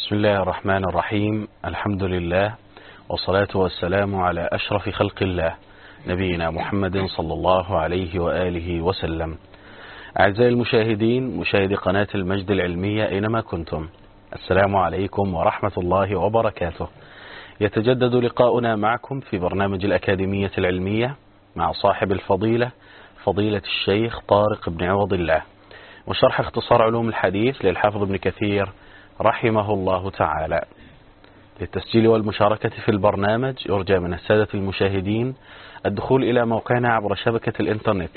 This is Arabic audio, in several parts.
بسم الله الرحمن الرحيم. الحمد لله والصلاة والسلام على أشرف خلق الله نبينا محمد صلى الله عليه وآله وسلم. أعزائي المشاهدين، مشاهدي قناة المجد العلمية أينما كنتم، السلام عليكم ورحمة الله وبركاته. يتجدد لقاؤنا معكم في برنامج الأكاديمية العلمية مع صاحب الفضيلة فضيلة الشيخ طارق بن عوض الله، وشرح اختصار علوم الحديث للحافظ ابن كثير رحمه الله تعالى. للتسجيل والمشاركة في البرنامج يرجى من السادة المشاهدين الدخول إلى موقعنا عبر شبكة الإنترنت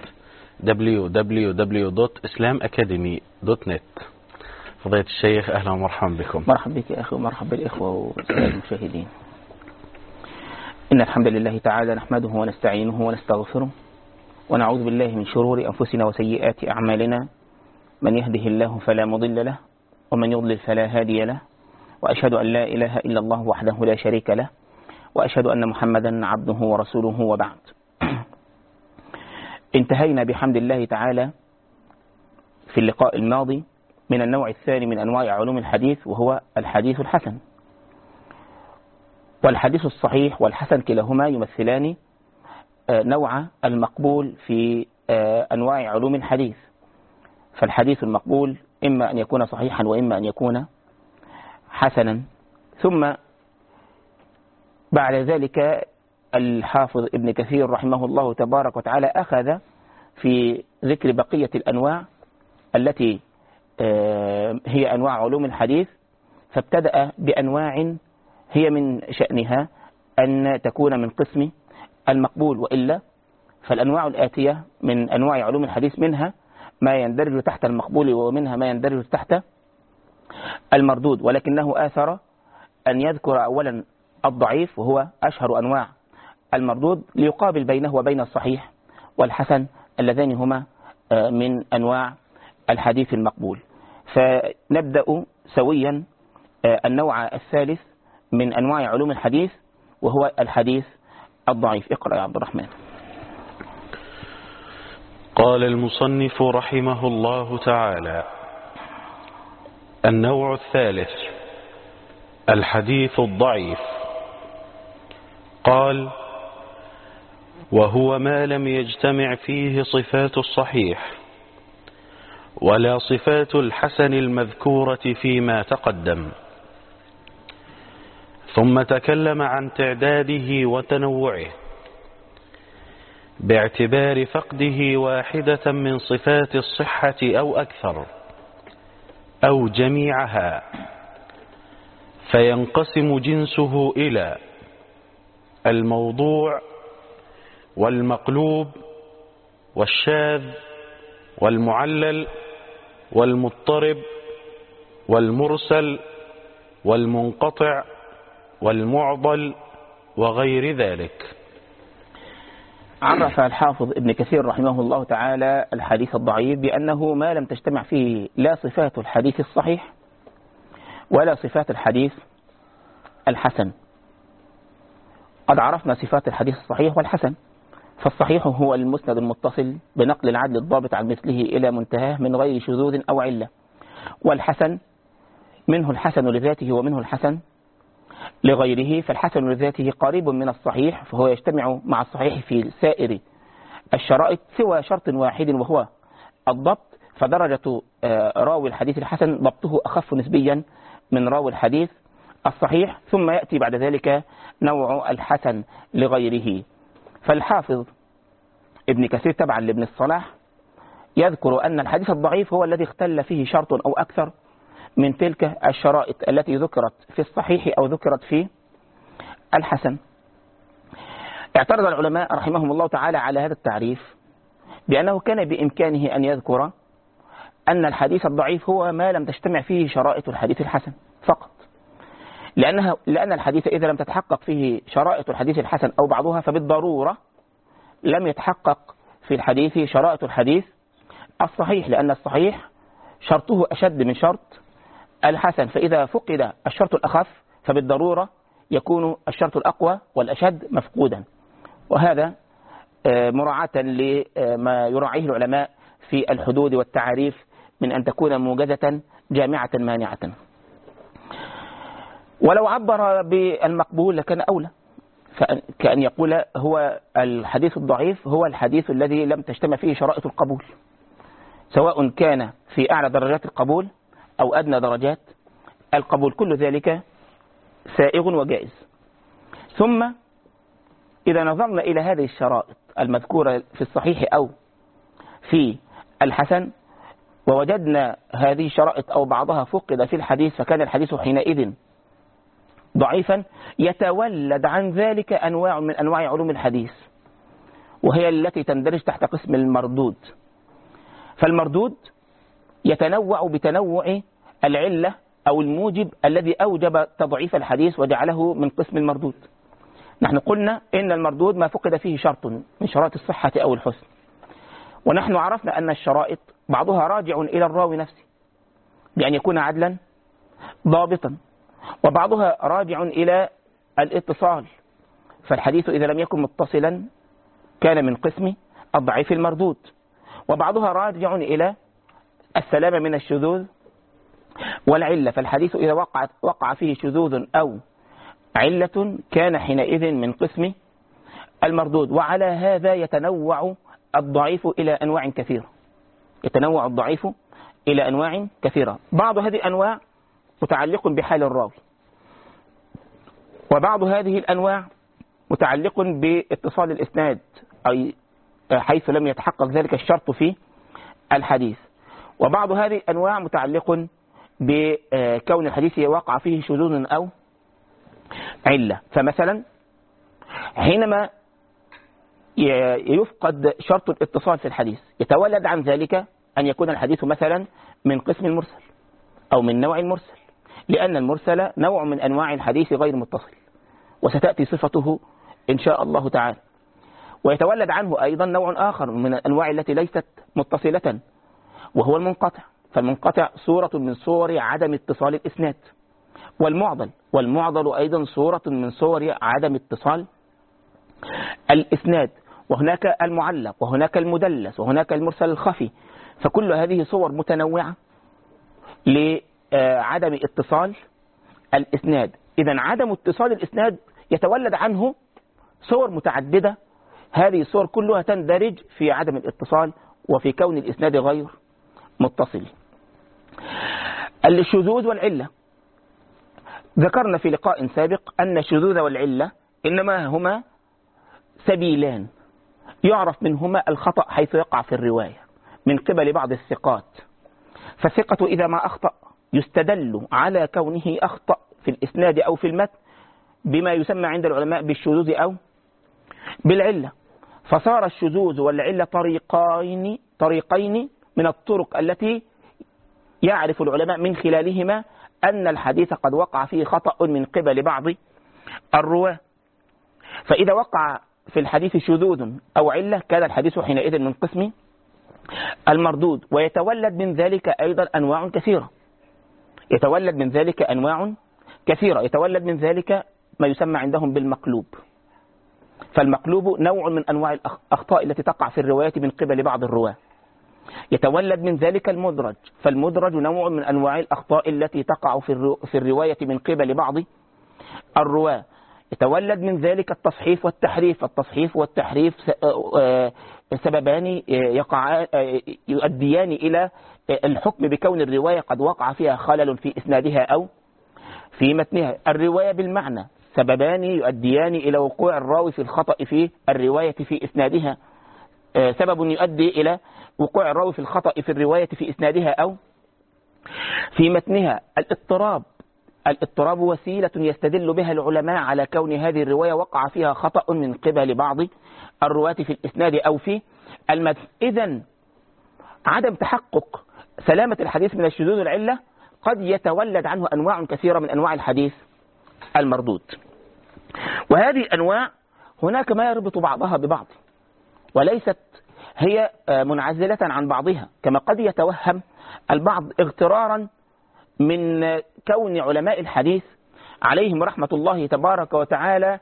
www.islamacademy.net. فضيلة الشيخ أهلا ومرحبا بكم. مرحبا بك يا أخي ومرحبا بالإخوة والسادة المشاهدين. إن الحمد لله تعالى نحمده ونستعينه ونستغفره ونعوذ بالله من شرور أنفسنا وسيئات أعمالنا، من يهده الله فلا مضل له ومن يضلل فلا هادي له، وأشهد أن لا إله إلا الله وحده لا شريك له، وأشهد أن محمدا عبده ورسوله، وبعد. انتهينا بحمد الله تعالى في اللقاء الماضي من النوع الثاني من أنواع علوم الحديث، وهو الحديث الحسن. والحديث الصحيح والحسن كلاهما يمثلان نوع المقبول في أنواع علوم الحديث. فالحديث المقبول إما أن يكون صحيحا وإما أن يكون حسنا. ثم بعد ذلك الحافظ ابن كثير رحمه الله تبارك وتعالى أخذ في ذكر بقية الأنواع التي هي أنواع علوم الحديث، فابتدأ بأنواع هي من شأنها أن تكون من قسم المقبول، وإلا فالأنواع الآتية من أنواع علوم الحديث منها ما يندرج تحت المقبول ومنها ما يندرج تحت المردود، ولكنه آثر أن يذكر أولا الضعيف وهو أشهر أنواع المردود ليقابل بينه وبين الصحيح والحسن اللذان هما من أنواع الحديث المقبول. فنبدأ سويا النوع الثالث من أنواع علوم الحديث وهو الحديث الضعيف. اقرأ يا عبد الرحمن. قال المصنف رحمه الله تعالى: النوع الثالث الحديث الضعيف. قال: وهو ما لم يجتمع فيه صفات الصحيح ولا صفات الحسن المذكورة فيما تقدم، ثم تكلم عن تعداده وتنوعه باعتبار فقده واحدة من صفات الصحة أو أكثر أو جميعها، فينقسم جنسه إلى الموضوع والمقلوب والشاذ والمعلل والمضطرب والمرسل والمنقطع والمعضل وغير ذلك. عرف الحافظ ابن كثير رحمه الله تعالى الحديث الضعيف بأنه ما لم تجتمع فيه لا صفات الحديث الصحيح ولا صفات الحديث الحسن. قد عرفنا صفات الحديث الصحيح والحسن، فالصحيح هو المسند المتصل بنقل العدل الضابط عن مثله إلى منتهاه من غير شذوذ أو علة، والحسن منه الحسن لذاته ومنه الحسن لغيره. فالحسن لذاته قريب من الصحيح، فهو يجتمع مع الصحيح في سائر الشرائط سوى شرط واحد وهو الضبط، فدرجة راوي الحديث الحسن ضبطه أخف نسبيا من راوي الحديث الصحيح. ثم يأتي بعد ذلك نوع الحسن لغيره. فالحافظ ابن كثير تبعا لابن الصلاح يذكر أن الحديث الضعيف هو الذي اختل فيه شرط أو أكثر من تلك الشرائط التي ذكرت في الصحيح أو ذكرت في الحسن. اعترض العلماء رحمهم الله تعالى على هذا التعريف بأنه كان بإمكانه أن يذكر أن الحديث الضعيف هو ما لم تجتمع فيه شرائط الحديث الحسن فقط، لأن الحديث إذا لم تتحقق فيه شرائط الحديث الحسن أو بعضها فبالضرورة لم يتحقق في الحديث شرائط الحديث الصحيح، لأن الصحيح شرطه أشد من شرط الحسن، فإذا فقد الشرط الأخف فبالضرورة يكون الشرط الأقوى والأشد مفقودا. وهذا مراعاة لما يراعيه العلماء في الحدود والتعريف من أن تكون موجزة جامعة مانعة. ولو عبر بالمقبول لكان أولى، كأن يقول هو الحديث الضعيف هو الحديث الذي لم تجتمع فيه شرائط القبول، سواء كان في أعلى درجات القبول أو أدنى درجات القبول، كل ذلك سائغ وجائز. ثم إذا نظرنا إلى هذه الشرائط المذكورة في الصحيح أو في الحسن ووجدنا هذه الشرائط أو بعضها فقد في الحديث، فكان الحديث حينئذ ضعيفا، يتولد عن ذلك أنواع من أنواع علوم الحديث، وهي التي تندرج تحت قسم المردود. فالمردود يتنوع بتنوع العلة أو الموجب الذي أوجب تضعيف الحديث وجعله من قسم المردود. نحن قلنا إن المردود ما فقد فيه شرط من شرائط الصحة أو الحسن، ونحن عرفنا أن الشرائط بعضها راجع إلى الراوي نفسه بأن يكون عدلا ضابطا، وبعضها راجع إلى الاتصال، فالحديث إذا لم يكن متصلا كان من قسم الضعيف المردود، وبعضها راجع إلى السلامة من الشذوذ والعلة، فالحديث إذا وقع فيه شذوذ أو علة كان حينئذ من قسم المردود. وعلى هذا يتنوع الضعيف إلى أنواع كثيرة، يتنوع الضعيف إلى أنواع كثيرة. بعض هذه الأنواع متعلق بحال الراوي، وبعض هذه الأنواع متعلق باتصال الإسناد أي حيث لم يتحقق ذلك الشرط في الحديث، وبعض هذه الأنواع متعلق بكون الحديث وقع فيه شذوذ أو علة. فمثلا حينما يفقد شرط الاتصال في الحديث يتولد عن ذلك أن يكون الحديث مثلا من قسم المرسل أو من نوع المرسل، لأن المرسل نوع من أنواع الحديث غير متصل، وستأتي صفته إن شاء الله تعالى. ويتولد عنه أيضا نوع آخر من الأنواع التي ليست متصلة، وهو المنقطع، فالمنقطع صورة من صور عدم اتصال الإسناد، والمعضل أيضا صورة من صور عدم اتصال الإسناد، وهناك المعلق، وهناك المدلس، وهناك المرسل الخفي، فكل هذه صور متنوعة لعدم اتصال الإسناد. إذن عدم اتصال الإسناد يتولد عنه صور متعددة، هذه الصور كلها تندرج في عدم الاتصال وفي كون الإسناد غير متصل. الشذوذ والعلة، ذكرنا في لقاء سابق أن الشذوذ والعلة إنما هما سبيلان يعرف منهما الخطأ حيث يقع في الرواية من قبل بعض الثقات، فالثقة إذا ما أخطأ يستدل على كونه أخطأ في الإسناد أو في المتن بما يسمى عند العلماء بالشذوذ أو بالعلة، فصار الشذوذ والعلة طريقين من الطرق التي يعرف العلماء من خلالهما أن الحديث قد وقع فيه خطأ من قبل بعض الرواة. فإذا وقع في الحديث شذوذ أو علة كان الحديث حينئذ من قسم المردود، ويتولد من ذلك أيضا أنواع كثيرة، يتولد من ذلك ما يسمى عندهم بالمقلوب، فالمقلوب نوع من أنواع الأخطاء التي تقع في الرواية من قبل بعض الرواة. يتولد من ذلك المدرج، فالمدرج نوع من أنواع الأخطاء التي تقع في الرواية من قبل بعض الرواة. يتولد من ذلك التصحيف والتحريف، التصحيف والتحريف سببان يؤديان إلى الحكم بكون الرواية قد وقع فيها خلل في إسنادها أو في متنها. الرواية بالمعنى سببان يؤديان إلى وقوع الراوي في الخطأ في الرواية في إسنادها، سبب يؤدي إلى وقوع الراوي في الخطأ في الرواية في إسنادها أو في متنها. الاضطراب وسيلة يستدل بها العلماء على كون هذه الرواية وقع فيها خطأ من قبل بعض الرواة في الإسناد أو في المتن. إذن عدم تحقق سلامة الحديث من الشذوذ والعلة قد يتولد عنه أنواع كثيرة من أنواع الحديث المردود، وهذه الأنواع هناك ما يربط بعضها ببعض وليست هي منعزلة عن بعضها، كما قد يتوهم البعض اغترارا من كون علماء الحديث عليهم رحمة الله تبارك وتعالى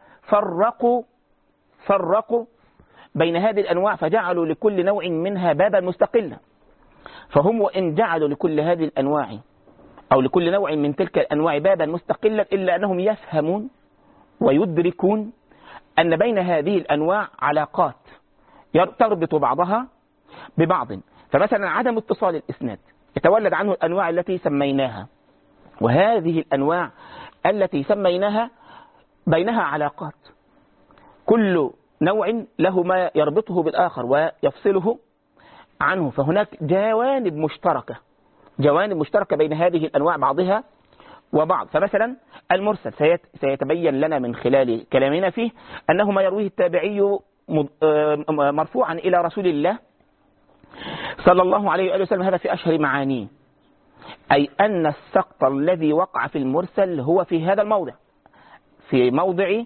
فرقوا بين هذه الأنواع فجعلوا لكل نوع منها بابا مستقلا. فهم وإن جعلوا لكل هذه الأنواع أو لكل نوع من تلك الأنواع بابا مستقلا، إلا أنهم يفهمون ويدركون أن بين هذه الأنواع علاقات تربط بعضها ببعض. فمثلا عدم اتصال الإسناد يتولد عنه الأنواع التي سميناها، وهذه الأنواع التي سميناها بينها علاقات، كل نوع له ما يربطه بالآخر ويفصله عنه، فهناك جوانب مشتركة بين هذه الأنواع بعضها وبعض. فمثلا المرسل سيتبين لنا من خلال كلامنا فيه أنه ما يرويه التابعي مرفوعا إلى رسول الله صلى الله عليه وآله وسلم، هذا في أشهر معانيه، أي أن السقط الذي وقع في المرسل هو في هذا الموضع، في موضع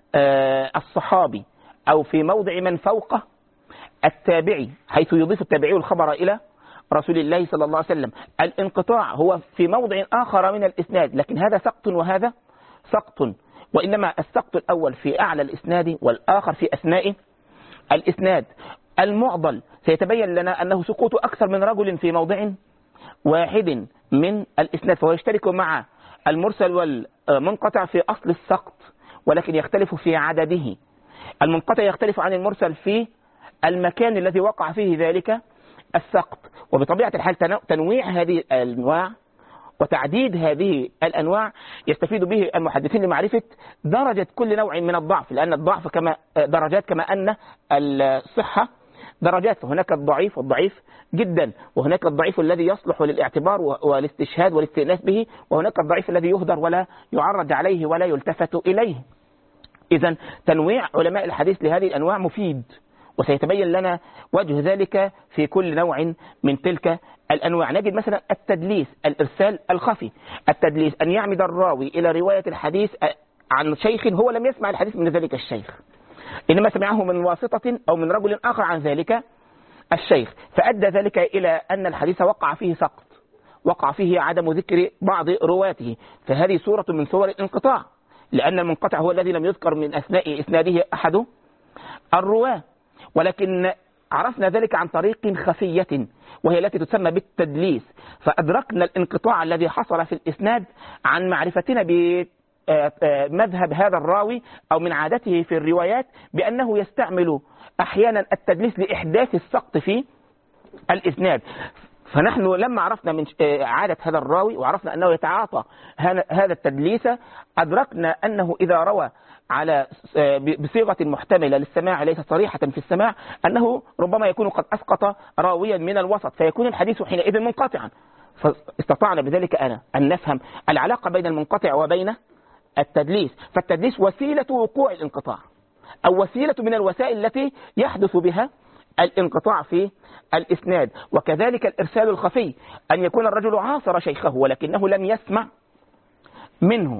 الصحابي أو في موضع من فوقه التابعي، حيث يضيف التابعي الخبر إلى رسول الله صلى الله عليه وسلم. الانقطاع هو في موضع آخر من الإسناد، لكن هذا سقط وهذا سقط، وإنما السقط الأول في أعلى الإسناد والآخر في أثناء الإسناد. المعضل سيتبين لنا أنه سقوط أكثر من رجل في موضع واحد من الإسناد، فهو يشترك مع المرسل والمنقطع في أصل السقط، ولكن يختلف في عدده. المنقطع يختلف عن المرسل في المكان الذي وقع فيه ذلك السقط، وبطبيعة الحال تنويع هذه الأنواع وتعديد هذه الأنواع يستفيد به المحدثين لمعرفة درجة كل نوع من الضعف، لأن الضعف كما درجات كما أن الصحة درجات، فهناك الضعيف والضعيف جدا، وهناك الضعيف الذي يصلح للاعتبار والاستشهاد والاستئناس به، وهناك الضعيف الذي يهدر ولا يعرض عليه ولا يلتفت إليه. إذن تنويع علماء الحديث لهذه الأنواع مفيد، وسيتبين لنا وجه ذلك في كل نوع من تلك الأنواع. نجد مثلا التدليس، الإرسال الخفي. التدليس أن يعمد الراوي إلى رواية الحديث عن شيخ هو لم يسمع الحديث من ذلك الشيخ، إنما سمعه من واسطة أو من رجل آخر عن ذلك الشيخ، فأدى ذلك إلى أن الحديث وقع فيه سقط، وقع فيه عدم ذكر بعض رواته، فهذه صورة من صور الانقطاع، لأن المنقطع هو الذي لم يذكر من أثناء إسناده أحد الرواة. ولكن عرفنا ذلك عن طريق خفية، وهي التي تسمى بالتدليس، فأدركنا الانقطاع الذي حصل في الإسناد عن معرفتنا بمذهب هذا الراوي أو من عادته في الروايات، بأنه يستعمل أحيانا التدليس لإحداث السقط في الإسناد. فنحن لما عرفنا من عادة هذا الراوي وعرفنا أنه يتعاطى هذا التدليس، أدركنا أنه إذا روى على بصيغة محتملة للسماع ليس صريحة في السماع، أنه ربما يكون قد أسقط راويا من الوسط، فيكون الحديث حينئذ منقطعا. فاستطعنا بذلك أن نفهم العلاقة بين المنقطع وبين التدليس. فالتدليس وسيلة وقوع الانقطاع، أو وسيلة من الوسائل التي يحدث بها الانقطاع في الإسناد. وكذلك الإرسال الخفي، أن يكون الرجل عاصر شيخه ولكنه لم يسمع منه،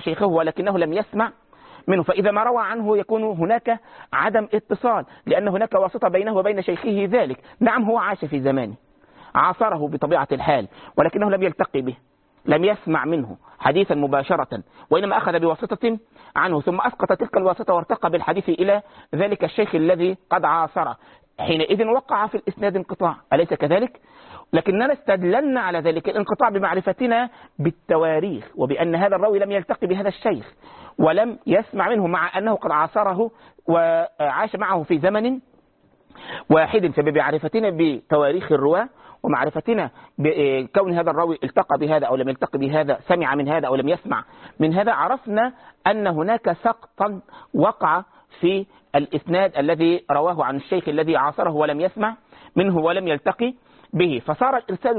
فإذا ما روى عنه يكون هناك عدم اتصال، لأن هناك واسطة بينه وبين شيخه ذلك. نعم هو عاش في زمانه، عاصره بطبيعة الحال، ولكنه لم يلتقي به، لم يسمع منه حديثا مباشرة، وإنما أخذ بواسطة عنه، ثم أسقط تلك الواسطة وارتقى بالحديث إلى ذلك الشيخ الذي قد عاصره، حينئذ وقع في الإسناد انقطاع، أليس كذلك؟ لكننا استدللنا على ذلك الانقطاع بمعرفتنا بالتواريخ، وبأن هذا الراوي لم يلتقي بهذا الشيخ ولم يسمع منه، مع أنه قد عاصره وعاش معه في زمن واحد. فبمعرفتنا بتواريخ الرواة ومعرفتنا بكون هذا الراوي التقى بهذا أو لم يلتقي بهذا، سمع من هذا أو لم يسمع من هذا، عرفنا أن هناك سقطا وقع في الإسناد الذي رواه عن الشيخ الذي عاصره ولم يسمع منه ولم يلتقي به. فصار الإرسال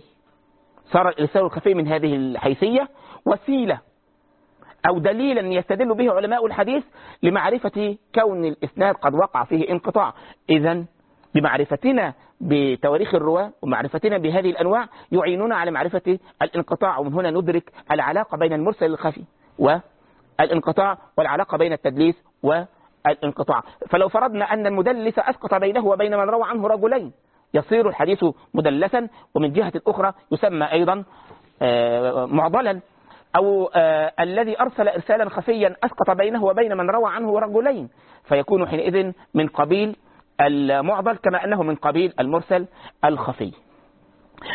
الخفي من هذه الحيثية وسيلة أو دليلا يستدل به علماء الحديث لمعرفة كون الإسناد قد وقع فيه انقطاع. إذن بمعرفتنا بتواريخ الرواة ومعرفتنا بهذه الأنواع يعينون على معرفة الانقطاع، ومن هنا ندرك العلاقة بين المرسل الخفي والانقطاع، والعلاقة بين التدليس والانقطاع. فلو فرضنا أن المدلس أسقط بينه وبين من روى عنه رجلين، يصير الحديث مدلسا، ومن جهة أخرى يسمى أيضا معضلا، أو الذي أرسل إرسالا خفيا أسقط بينه وبين من روى عنه رجلين، فيكون حينئذ من قبيل المعضل كما أنه من قبيل المرسل الخفي.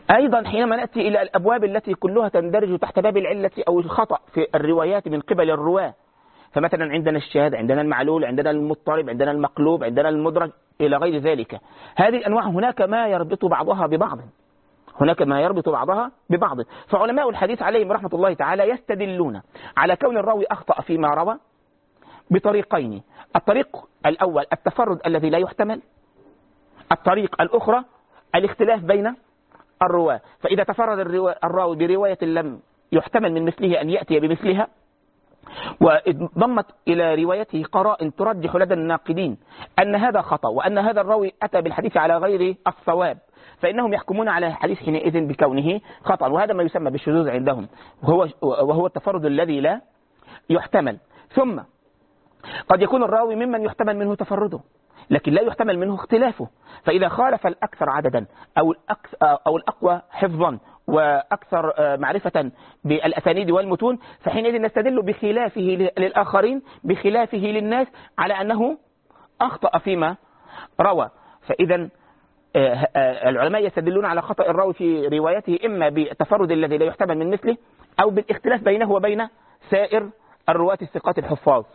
أيضا حينما نأتي إلى الأبواب التي كلها تندرج تحت باب العلة أو الخطأ في الروايات من قبل الرواة، فمثلا عندنا الشاذ، عندنا المعلول، عندنا المضطرب، عندنا المقلوب، عندنا المدرج إلى غير ذلك. هذه الأنواع هناك ما يربط بعضها ببعض، هناك ما يربط بعضها ببعض. فعلماء الحديث عليهم رحمة الله تعالى يستدلون على كون الراوي أخطأ فيما روى بطريقين: الطريق الأول التفرد الذي لا يحتمل، الطريق الأخرى الاختلاف بين الرواة. فإذا تفرد الراوي برواية لم يحتمل من مثله أن يأتي بمثلها، وضمت إلى روايته قرائن ترجح لدى الناقدين أن هذا خطأ وأن هذا الراوي أتى بالحديث على غير الصواب، فإنهم يحكمون على الحديث حينئذ بكونه خطأ، وهذا ما يسمى بالشذوذ عندهم، وهو التفرد الذي لا يحتمل. ثم قد يكون الراوي ممن يحتمل منه تفرده لكن لا يحتمل منه اختلافه، فإذا خالف الأكثر عددا أو الأقوى حفظا وأكثر معرفة بالأسانيد والمتون، فحينئذ نستدل بخلافه للآخرين، بخلافه للناس، على أنه أخطأ فيما روى. فإذا العلماء يستدلون على خطأ الراوي في روايته إما بالتفرد الذي لا يحتمل من مثله أو بالاختلاف بينه وبين سائر الرواة الثقات الحفاظ.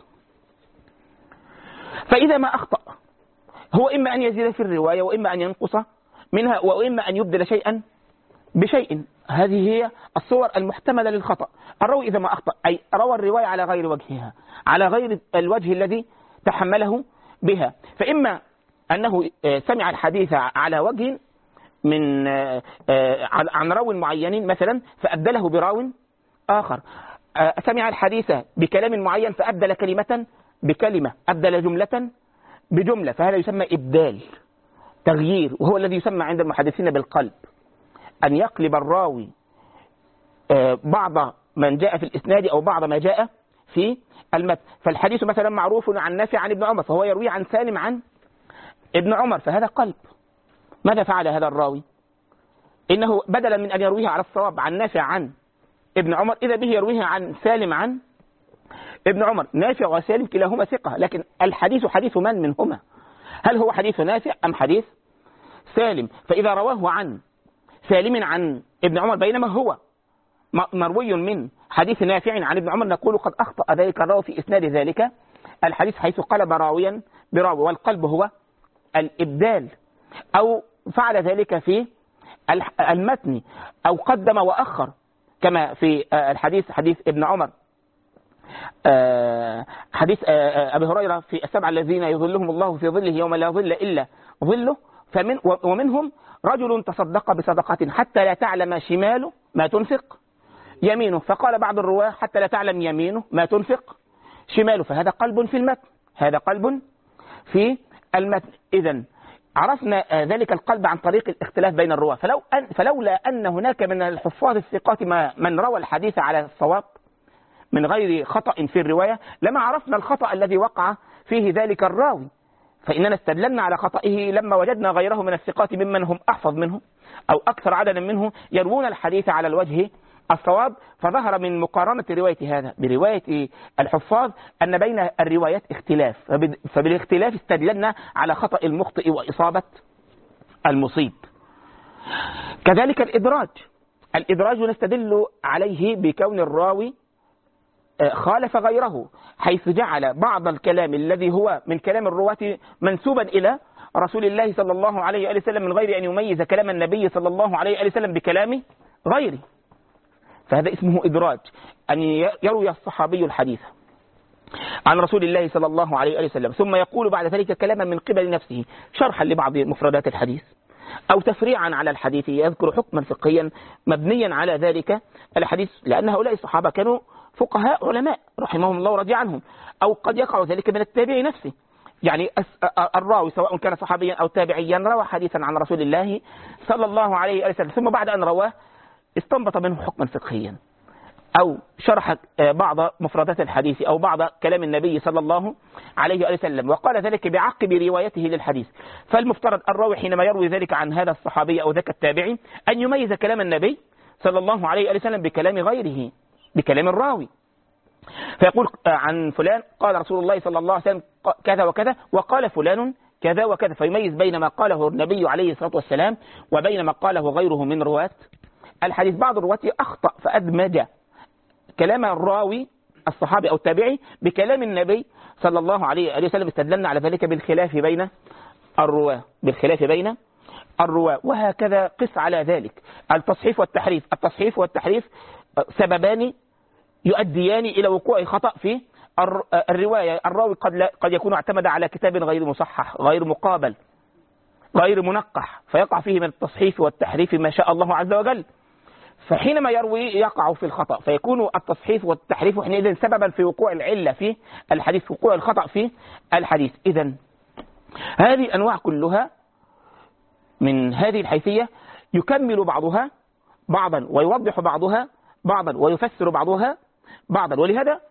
فإذا ما أخطأ هو إما أن يزيد في الرواية وإما أن ينقص منها وإما أن يبدل شيئا بشيء. هذه هي الصور المحتملة للخطأ. الراوي إذا ما أخطأ أي روى الرواية على غير وجهها، على غير الوجه الذي تحمله بها، فإما أنه سمع الحديث على وجه من عن راو معين مثلا فأبدله براو آخر، سمع الحديث بكلام معين فأبدل كلمة بكلمة، أبدل جملة بجملة، فهذا يسمى إبدال، تغيير، وهو الذي يسمى عند المحدثين بالقلب، أن يقلب الراوي بعض من جاء في الإسناد أو بعض ما جاء في المتن. فالحديث مثلا معروف عن نافع عن ابن عمر، فهو يروي عن سالم عن ابن عمر، فهذا قلب. ماذا فعل هذا الراوي؟ إنه بدلا من أن يرويها على الصواب عن نافع عن ابن عمر، إذا به يرويها عن سالم عن ابن عمر. نافع وسالم كلاهما ثقة، لكن الحديث حديث من منهما؟ هل هو حديث نافع أم حديث سالم؟ فإذا رواه عن سالم عن ابن عمر بينما هو مروي من حديث نافع عن ابن عمر، نقول قد أخطأ ذلك الراوي في إسناد ذلك الحديث حيث قلب راويا براوي، والقلب هو الإبدال، أو فعل ذلك في المتن أو قدم وأخر، كما في الحديث حديث ابن عمر، حديث أبي هريرة في السبعة الذين يظلهم الله في ظله يوم لا ظل إلا ظله، ومنهم رجل تصدق بصدقة حتى لا تعلم شماله ما تنفق يمينه، فقال بعض الرواة حتى لا تعلم يمينه ما تنفق شماله، فهذا قلب في المتن، هذا قلب في المتن. إذن عرفنا ذلك القلب عن طريق الاختلاف بين الرواة. فلولا أن هناك من الحفاظ الثقات من روى الحديث على الصواب من غير خطأ في الرواية لما عرفنا الخطأ الذي وقع فيه ذلك الراوي، فإننا استدللنا على خطئه لما وجدنا غيره من الثقات ممن هم أحفظ منه أو أكثر عددا منه يروون الحديث على الوجه الصواب، فظهر من مقارنة رواية هذا برواية الحفاظ أن بين الروايات اختلاف، فبالاختلاف استدللنا على خطأ المخطئ وإصابة المصيب. كذلك الإدراج نستدل عليه بكون الراوي خالف غيره، حيث جعل بعض الكلام الذي هو من كلام الرواة منسوبا إلى رسول الله صلى الله عليه وسلم من غير أن يميز كلام النبي صلى الله عليه وسلم بكلام غيره، فهذا اسمه إدراج، أن يروي الصحابي الحديث عن رسول الله صلى الله عليه وسلم ثم يقول بعد ذلك كلاما من قبل نفسه شرحا لبعض مفردات الحديث أو تفريعا على الحديث، يذكر حكما فقهيا مبنيا على ذلك الحديث، لأن هؤلاء الصحابة كانوا فقهاء علماء رحمهم الله ورضي عنهم، أو قد يقع ذلك من التابعي نفسه، يعني الراوي سواء كان صحابيا أو تابعيا روى حديثا عن رسول الله صلى الله عليه وسلم، ثم بعد أن رواه استنبط منه حكما فقهيا أو شرح بعض مفردات الحديث أو بعض كلام النبي صلى الله عليه وسلم، وقال ذلك بعقب روايته للحديث. فالمفترض الراوي حينما يروي ذلك عن هذا الصحابي أو ذاك التابعي أن يميز كلام النبي صلى الله عليه وسلم بكلام غيره، بكلام الراوي، فيقول عن فلان قال رسول الله صلى الله عليه وسلم كذا وكذا وقال فلان كذا وكذا، فيميز بين ما قاله النبي عليه الصلاة والسلام وبين ما قاله غيره من رواة الحديث. بعض الرواة أخطأ فأدمج كلام الراوي الصحابي أو التابعي بكلام النبي صلى الله عليه وسلم، استدللنا على ذلك بالخلاف بين الرواة، وهكذا قس على ذلك التصحيف والتحريف. التصحيف والتحريف سببان يؤديان إلى وقوع خطأ في الرواية. الراوي قد يكون اعتمد على كتاب غير مصحح، غير مقابل، غير منقح، فيقع فيه من التصحيف والتحريف ما شاء الله عز وجل، فحينما يروي يقع في الخطأ، فيكون التصحيف والتحريف حينئذ سببا في وقوع العلة في الحديث، وقوع الخطأ في الحديث. إذن هذه الأنواع كلها من هذه الحيثية يكمل بعضها بعضا ويوضح بعضها بعضا ويفسر بعضها بعضا، ولهذا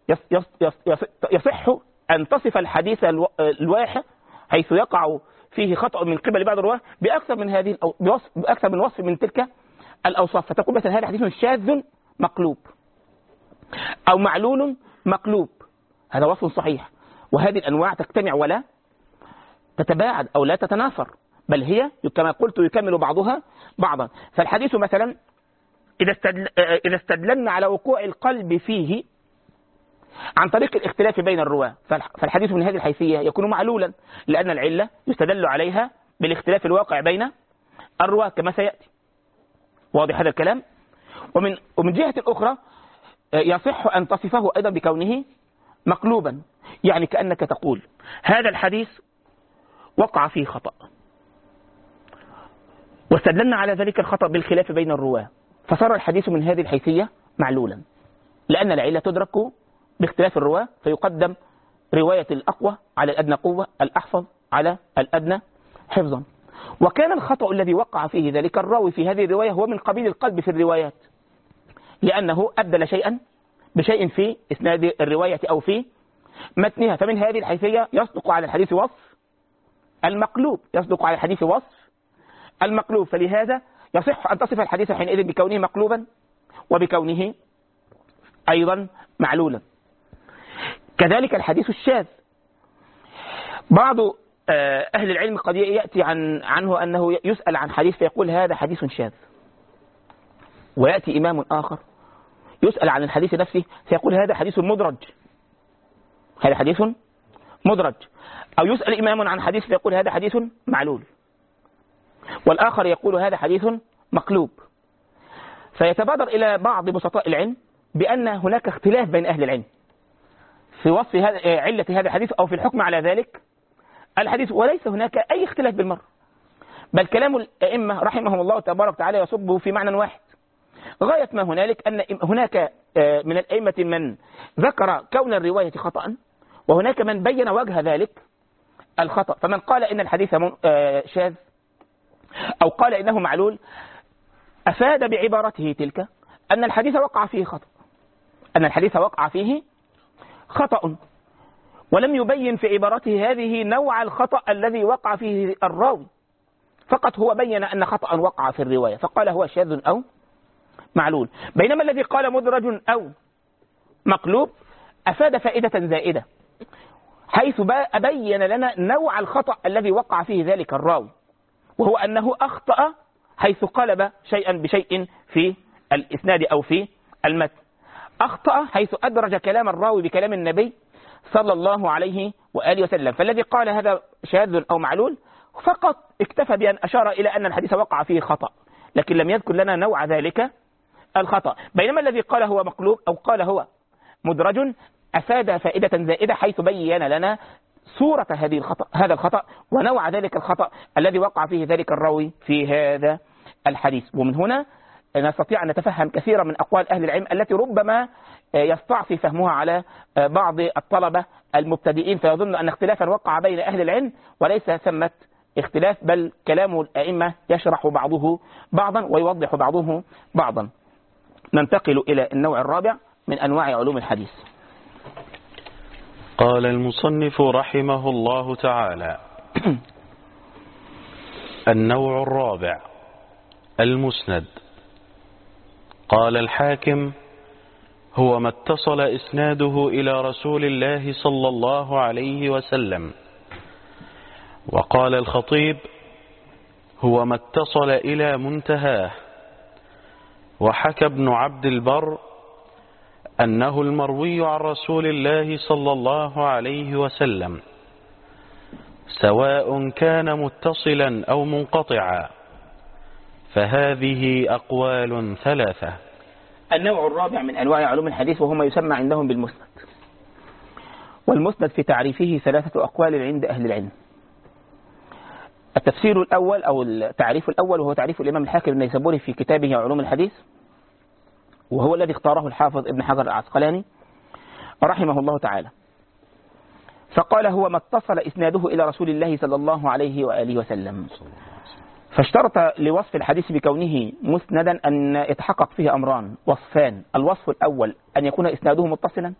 يصح أن تصف الحديث الواحد حيث يقع فيه خطأ من قبل بعض الرواه بأكثر من وصف من تلك الأوصاف، فتقول مثلا هذا حديث شاذ مقلوب أو معلول مقلوب، هذا وصف صحيح. وهذه الأنواع تجتمع ولا تتباعد أو لا تتنافر، بل هي كما قلت يكمل بعضها بعضا. فالحديث مثلا إذا استدللنا على وقوع القلب فيه عن طريق الاختلاف بين الرواة، فالحديث من هذه الحيثية يكون معلولا، لأن العلة يستدل عليها بالاختلاف الواقع بين الرواة كما سيأتي. واضح هذا الكلام؟ ومن جهة أخرى يصح أن تصفه أيضا بكونه مقلوبا، يعني كأنك تقول هذا الحديث وقع فيه خطأ، واستدلنا على ذلك الخطأ بالخلاف بين الرواة، فصار الحديث من هذه الحيثية معلولا، لأن العلة تدرك باختلاف الرواة، فيقدم رواية الأقوى على الأدنى قوة، الأحفظ على الأدنى حفظا. وكان الخطأ الذي وقع فيه ذلك الراوي في هذه الرواية هو من قبيل القلب في الروايات، لأنه أبدل شيئا بشيء في إسناد الرواية أو في متنها، فمن هذه الحيثية يصدق على الحديث وصف المقلوب، فلهذا يصح أن تصف الحديث حينئذ بكونه مقلوبا وبكونه أيضا معلولا. كذلك الحديث الشاذ، بعض أهل العلم قد يأتي عنه أنه يسأل عن حديث فيقول هذا حديث شاذ، ويأتي إمام آخر يسأل عن الحديث نفسه فيقول هذا حديث مدرج، أو يسأل إمام عن حديث فيقول هذا حديث معلول، والآخر يقول هذا حديث مقلوب. فيتبادر إلى بعض بسطاء العلم بأن هناك اختلاف بين أهل العلم في وصف علة هذا الحديث أو في الحكم على ذلك الحديث، وليس هناك أي اختلاف بالمرة، بل كلام الأئمة رحمهم الله تبارك وتعالى يصبه في معنى واحد. غاية ما هنالك أن هناك من الأئمة من ذكر كون الرواية خطأ، وهناك من بين وجه ذلك الخطأ، فمن قال إن الحديث شاذ أو قال إنه معلول أفاد بعبارته تلك أن الحديث وقع فيه خطأ، ولم يبين في عبارته هذه نوع الخطأ الذي وقع فيه الراوي، فقط هو بين أن خطأ وقع في الرواية فقال هو شاذ أو معلول. بينما الذي قال مدرج أو مقلوب أفاد فائدة زائدة، حيث أبين لنا نوع الخطأ الذي وقع فيه ذلك الراوي، وهو أنه أخطأ حيث قلب شيئا بشيء في الإسناد أو في المتن، أخطأ حيث أدرج كلام الراوي بكلام النبي صلى الله عليه وآله وسلم. فالذي قال هذا شاذ أو معلول فقط اكتفى بأن أشار إلى أن الحديث وقع فيه خطأ، لكن لم يذكر لنا نوع ذلك الخطأ. بينما الذي قال هو مقلوب أو قال هو مدرج أفاد فائدة زائدة، حيث بين لنا صورة هذا الخطأ ونوع ذلك الخطأ الذي وقع فيه ذلك الراوي في هذا الحديث. ومن هنا نستطيع أن نتفهم كثيرا من أقوال أهل العلم التي ربما يستعصي فهمها على بعض الطلبة المبتدئين، فيظن أن اختلافا وقع بين أهل العلم، وليس ثمة اختلاف، بل كلام الأئمة يشرح بعضه بعضا ويوضح بعضه بعضا. ننتقل إلى النوع الرابع من أنواع علوم الحديث. قال المصنف رحمه الله تعالى: النوع الرابع المسند. قال الحاكم: هو ما اتصل إسناده إلى رسول الله صلى الله عليه وسلم. وقال الخطيب: هو ما اتصل إلى منتهاه. وحكى ابن عبد البر أنه المروي عن رسول الله صلى الله عليه وسلم سواء كان متصلا أو منقطعا، فهذه أقوال ثلاثة. النوع الرابع من أنواع علوم الحديث وهو ما يسمى عندهم بالمسند. والمسند في تعريفه ثلاثة أقوال عند أهل العلم. التفسير الأول أو التعريف الأول وهو تعريف الإمام الحاكم النيسابوري في كتابه علوم الحديث، وهو الذي اختاره الحافظ ابن حجر العسقلاني رحمه الله تعالى، فقال: هو ما اتصل إسناده إلى رسول الله صلى الله عليه وآله وسلم. فاشترط لوصف الحديث بكونه مسندا أن يتحقق فيه أمران وصفان: الوصف الأول أن يكون إسناده متصلا،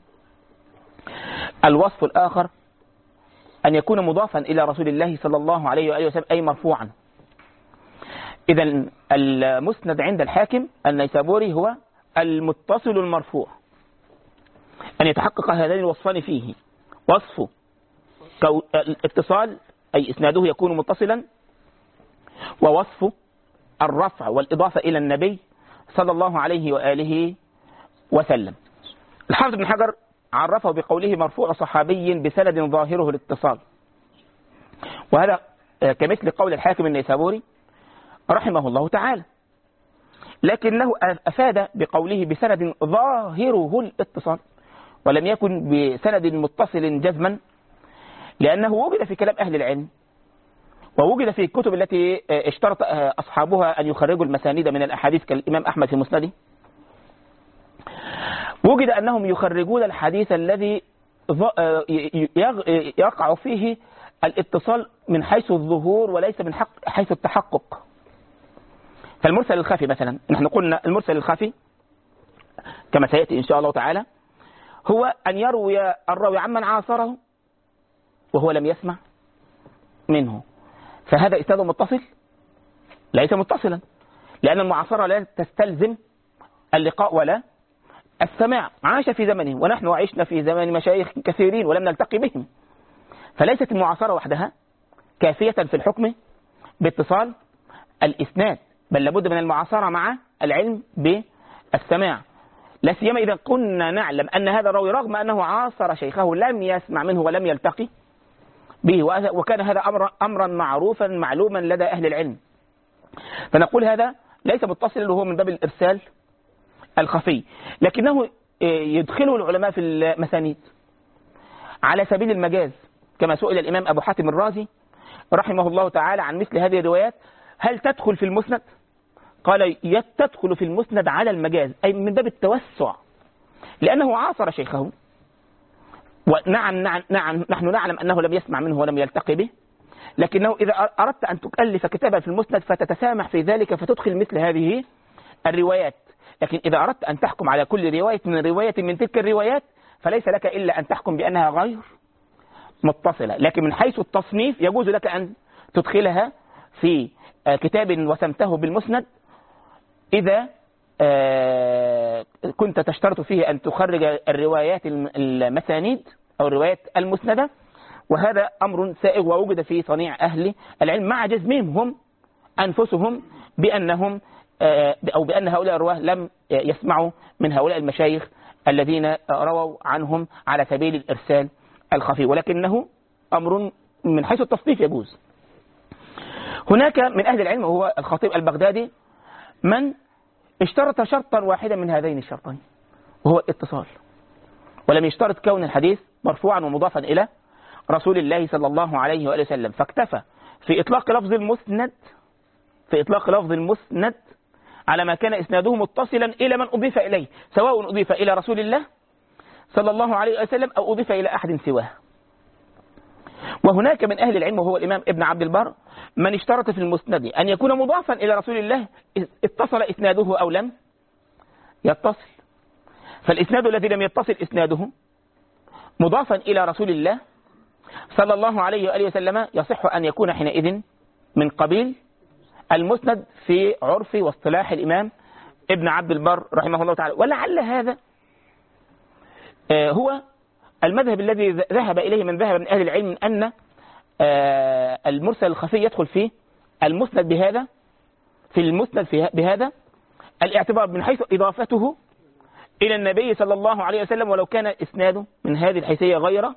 الوصف الآخر أن يكون مضافا إلى رسول الله صلى الله عليه وآله وسلم أي مرفوعا. إذن المسند عند الحاكم النيسابوري هو المتصل المرفوع، أن يتحقق هذين الوصفان فيه: وصف الاتصال أي إسناده يكون متصلا، ووصف الرفع والإضافة إلى النبي صلى الله عليه وآله وسلم. الحافظ ابن حجر عرفه بقوله: مرفوع صحابي بسند ظاهره الاتصال، وهذا كمثل قول الحاكم النيسابوري رحمه الله تعالى، لكنه أفاد بقوله بسند ظاهره الاتصال ولم يكن بسند متصل جزما، لأنه وجد في كلام أهل العلم ووجد في الكتب التي اشترط أصحابها أن يخرجوا المسانيد من الأحاديث كالإمام أحمد في مسنده، وجد أنهم يخرجون الحديث الذي يقع فيه الاتصال من حيث الظهور وليس من حيث التحقق. فالمرسل الخفي مثلا، نحن قلنا المرسل الخفي كما سيأتي إن شاء الله تعالى هو أن يروي الراوي عمن عاصره وهو لم يسمع منه، فهذا إسناد متصل؟ ليس متصلا، لأن المعاصرة لا تستلزم اللقاء ولا السماع. عاش في زمنه ونحن عشنا في زمن مشايخ كثيرين ولم نلتقي بهم، فليست المعاصرة وحدها كافية في الحكم باتصال الإسناد، بل لابد من المعاصرة مع العلم بالسماع، لا سيما إذا كنا نعلم أن هذا الراوي رغم أنه عاصر شيخه لم يسمع منه ولم يلتقي به، وكان هذا أمرا معروفا معلوما لدى أهل العلم، فنقول هذا ليس متصلا وهو من باب الإرسال الخفي، لكنه يدخله العلماء في المسانيد على سبيل المجاز، كما سئل الإمام أبو حاتم الرازي رحمه الله تعالى عن مثل هذه الروايات: هل تدخل في المسند؟ قال: تدخل في المسند على المجاز، أي من باب التوسع، لأنه عاصر شيخه، ونعم نحن نعلم أنه لم يسمع منه ولم يلتقي به، لكنه إذا أردت أن تؤلف كتابا في المسند فتتسامح في ذلك فتدخل مثل هذه الروايات، لكن إذا أردت أن تحكم على كل رواية من تلك الروايات فليس لك إلا أن تحكم بأنها غير متصلة، لكن من حيث التصنيف يجوز لك أن تدخلها في كتاب وسمته بالمسند إذا كنت تشترط فيه أن تخرج الروايات المسانيد أو الروايات المسندة، وهذا أمر سائغ ووجد في صنيع أهل العلم مع جزمهم هم أنفسهم بأنهم أو بأن هؤلاء الرواه لم يسمعوا من هؤلاء المشايخ الذين رووا عنهم على سبيل الإرسال الخفي، ولكنه أمر من حيث التصنيف يجوز. هناك من أهل العلم وهو الخطيب البغدادي من اشترط شرطا واحدا من هذين الشرطين وهو الاتصال، ولم يشترط كون الحديث مرفوعا ومضافا إلى رسول الله صلى الله عليه وآله وسلم، فاكتفى في إطلاق لفظ المسند على ما كان إسناده متصلا إلى من أضيف إليه، سواء أضيف إلى رسول الله صلى الله عليه وسلم أو أضيف إلى أحد سواه. وهناك من أهل العلم وهو الإمام ابن عبد البر من اشترط في المسند أن يكون مضافا إلى رسول الله اتصل إسناده أو لم يتصل، فالإسناد الذي لم يتصل إسناده مضافا إلى رسول الله صلى الله عليه وآله وسلم يصح أن يكون حينئذ من قبيل المسند في عرف واصطلاح الإمام ابن عبد البر رحمه الله تعالى. ولعل هذا هو المذهب الذي ذهب إليه من ذهب من أهل العلم أن المرسل الخفي يدخل فيه المسند بهذا، في المسند بهذا الاعتبار من حيث إضافته إلى النبي صلى الله عليه وسلم، ولو كان إسناده من هذه الحيثية غير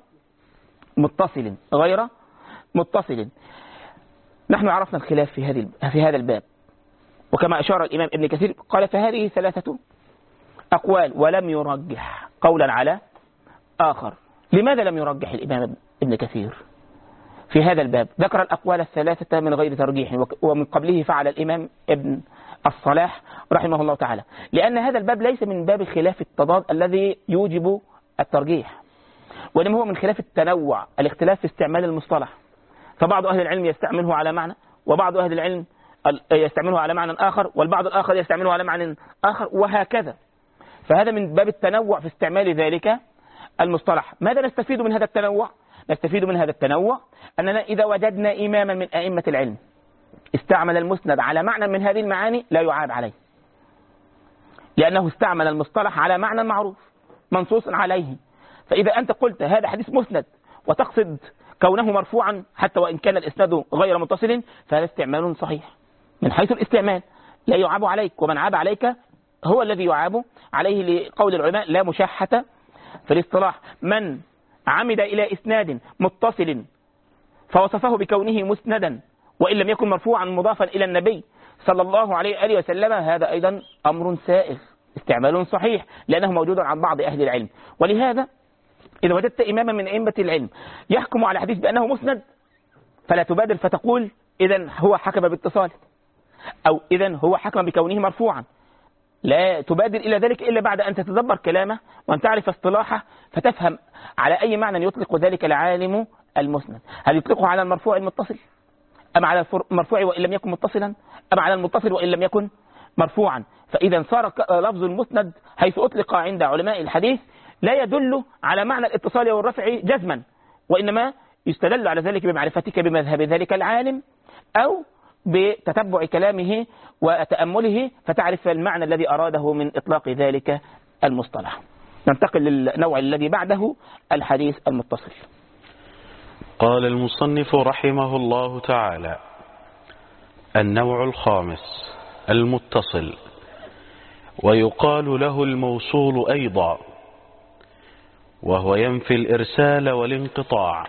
متصل. نحن عرفنا الخلاف في هذا الباب، وكما أشار الإمام ابن كثير قال فهذه 3 أقوال ولم يرجح قولا على آخر. لماذا لم يرجح الإمام ابن كثير في هذا الباب؟ ذكر الأقوال 3 من غير ترجيح، ومن قبله فعل الإمام ابن الصلاح رحمه الله تعالى، لأن هذا الباب ليس من باب خلاف التضاد الذي يوجب الترجيح، وإنما هو من خلاف التنوع، الاختلاف في استعمال المصطلح، فبعض أهل العلم يستعمله على معنى، وبعض أهل العلم يستعمله على معنى آخر، والبعض الآخر يستعمله على معنى آخر، وهكذا. فهذا من باب التنوع في استعمال ذلك المصطلح. ماذا نستفيد من هذا التنوع؟ نستفيد من هذا التنوع أننا إذا وجدنا إماما من أئمة العلم استعمل المسند على معنى من هذه المعاني لا يعاب عليه، لأنه استعمل المصطلح على معنى معروف منصوص عليه. فإذا أنت قلت هذا حديث مسند وتقصد كونه مرفوعا حتى وإن كان الإسناد غير متصل، فهذا استعمال صحيح من حيث الاستعمال، لا يعاب عليك، ومن عاب عليك هو الذي يعاب عليه، لقول العلماء لا مشاحة في الاصطلاح. من عمد إلى إسناد متصل فوصفه بكونه مسندا وإن لم يكن مرفوعا مضافا إلى النبي صلى الله عليه وآله وسلم، هذا أيضا أمر سائغ استعمال صحيح، لأنه موجود عن بعض أهل العلم. ولهذا إذا وجدت إماما من أئمة العلم يحكم على حديث بأنه مسند، فلا تبادر فتقول إذن هو حكم باتصال، أو إذن هو حكم بكونه مرفوعا. لا تبادر إلى ذلك إلا بعد أن تتدبر كلامه وأن تعرف اصطلاحه، فتفهم على أي معنى يطلق ذلك العالم المسند. هل يطلقه على المرفوع المتصل، أم على المرفوع وإن لم يكن متصلا، أم على المتصل وإن لم يكن مرفوعا؟ فإذا صار لفظ المسند حيث أطلق عند علماء الحديث لا يدل على معنى الاتصال والرفع جزما، وإنما يستدل على ذلك بمعرفتك بمذهب ذلك العالم أو بتتبع كلامه وتأمله، فتعرف المعنى الذي أراده من إطلاق ذلك المصطلح. ننتقل للنوع الذي بعده، الحديث المتصل. قال المصنف رحمه الله تعالى: النوع الخامس المتصل، ويقال له الموصول أيضا، وهو ينفي الإرسال والانقطاع،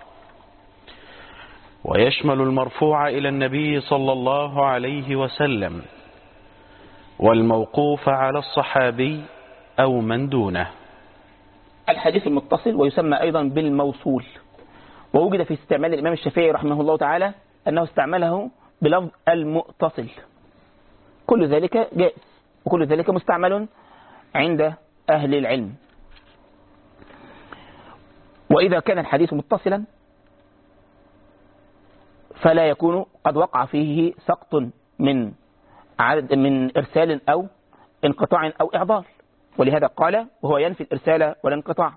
ويشمل المرفوع إلى النبي صلى الله عليه وسلم، والموقوف على الصحابي أو من دونه. الحديث المتصل ويسمى أيضا بالموصول، ووجد في استعمال الإمام الشافعي رحمه الله تعالى أنه استعمله بلفظ المتصل. كل ذلك جائز، وكل ذلك مستعمل عند أهل العلم. وإذا كان الحديث متصلا فلا يكون قد وقع فيه سقط من إرسال أو انقطاع أو إعضال، ولهذا قال وهو ينفي الإرسال والانقطاع.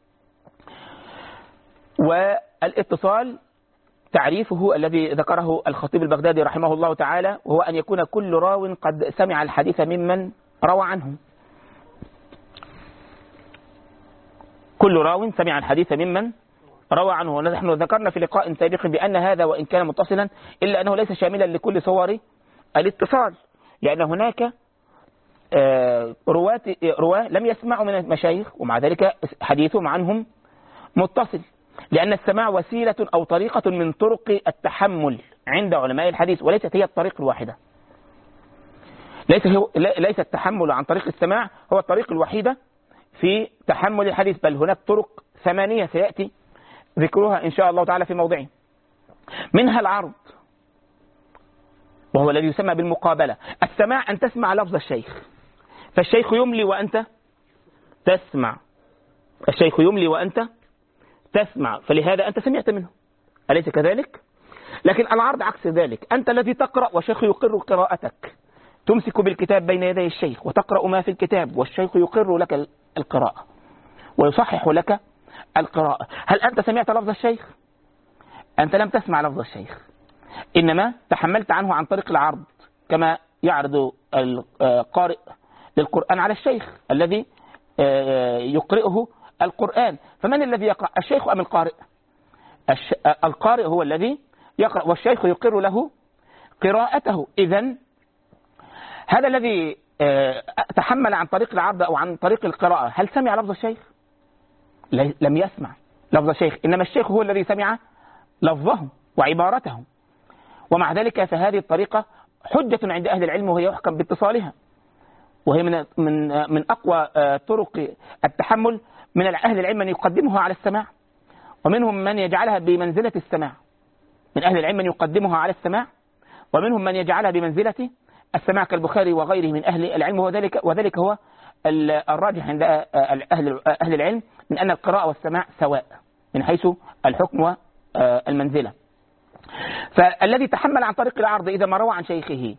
والاتصال تعريفه الذي ذكره الخطيب البغدادي رحمه الله تعالى، وهو أن يكون كل راو قد سمع الحديث ممن روى عنه. كل راو سمع الحديث ممن روى عنه. ونحن ذكرنا في لقاء سابق بأن هذا وإن كان متصلا إلا أنه ليس شاملا لكل صور الاتصال، لأن هناك رواة لم يسمعوا من المشايخ ومع ذلك حديثهم عنهم متصل، لأن السماع وسيلة أو طريقة من طرق التحمل عند علماء الحديث، وليست هي الطريق الواحدة. ليس التحمل عن طريق السماع هو الطريق الوحيدة في تحمل الحديث، بل هناك طرق 8 سيأتي ذكرها إن شاء الله تعالى في موضعه. منها العرض، وهو الذي يسمى بالمقابلة. السماع أن تسمع لفظ الشيخ، فالشيخ يملي وأنت تسمع، الشيخ يملي وأنت تسمع، فلهذا أنت سمعت منه، أليس كذلك؟ لكن العرض عكس ذلك، أنت الذي تقرأ والشيخ يقر قراءتك، تمسك بالكتاب بين يدي الشيخ وتقرأ ما في الكتاب، والشيخ يقر لك القراءة ويصحح لك القراءة. هل أنت سمعت لفظ الشيخ؟ أنت لم تسمع لفظ الشيخ، إنما تحملت عنه عن طريق العرض، كما يعرض القارئ للقرآن على الشيخ الذي يقرئه القرآن. فمن الذي يقرأ، الشيخ أم القارئ؟ القارئ هو الذي يقرأ، والشيخ يقر له قراءته. إذن هذا الذي تحمل عن طريق العرض أو عن طريق القراءة، هل سمع لفظ الشيخ؟ لم يسمع لفظ الشيخ، إنما الشيخ هو الذي سمع لفظه وعبارته. ومع ذلك فهذه الطريقة حجة عند أهل العلم، وهي يحكم باتصالها، وهي من أقوى طرق التحمل. من أهل العلم من يقدمها على السماع، ومنهم من يجعلها بمنزلة السماع. من أهل العلم من يقدمها على السماع، ومنهم من يجعلها بمنزلة السماع كالبخاري وغيره من أهل العلم. وذلك هو الراجح عند أهل العلم من أن القراءة والسماع سواء من حيث الحكم والمنزلة. فالذي تحمل عن طريق العرض إذا ما روى عن شيخه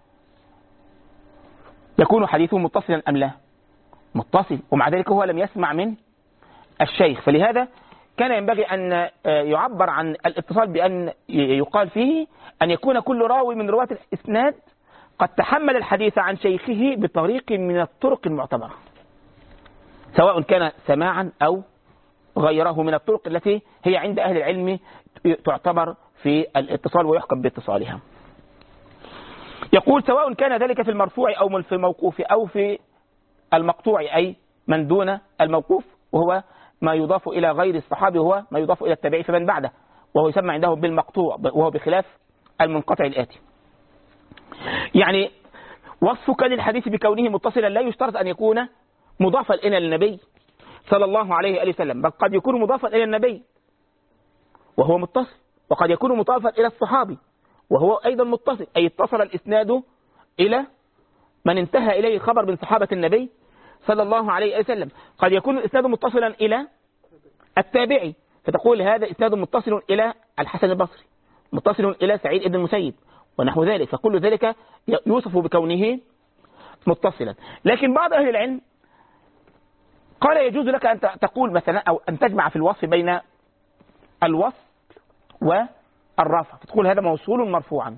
يكون حديثه متصلا أم لا؟ متصل، ومع ذلك هو لم يسمع من الشيخ. فلهذا كان ينبغي أن يعبر عن الاتصال بأن يقال فيه أن يكون كل راوي من رواة الإسناد قد تحمل الحديث عن شيخه بطريق من الطرق المعتبرة، سواء كان سماعا أو غيره من الطرق التي هي عند أهل العلم تعتبر في الاتصال ويحكم باتصالها. يقول سواء كان ذلك في المرفوع أو في الموقوف أو في المقطوع، أي من دون الموقوف، وهو ما يضاف إلى غير الصحابي، وهو ما يضاف إلى التابعي فمن بعده، وهو يسمى عندهم بالمقطوع، وهو بخلاف المنقطع الآتي. يعني وصفك للحديث بكونه متصلا لا يشترط أن يكون مضافا إلى النبي صلى الله عليه وسلم، بل قد يكون مضافا إلى النبي وهو متصل، وقد يكون مضافا إلى الصحابي وهو أيضا متصل، أي اتصل الإسناد إلى من انتهى إليه خبر من صحابة النبي صلى الله عليه وسلم. قد يكون الإسناد متصلا إلى التابعي، فتقول هذا إسناد متصل إلى الحسن البصري، متصل إلى سعيد بن المسيب ونحو ذلك، فكل ذلك يوصف بكونه متصلا. لكن بعض أهل العلم قال يجوز لك أن تقول مثلا أو أن تجمع في الوصف بين الوصف والرفع، فتقول هذا موصول مرفوعا،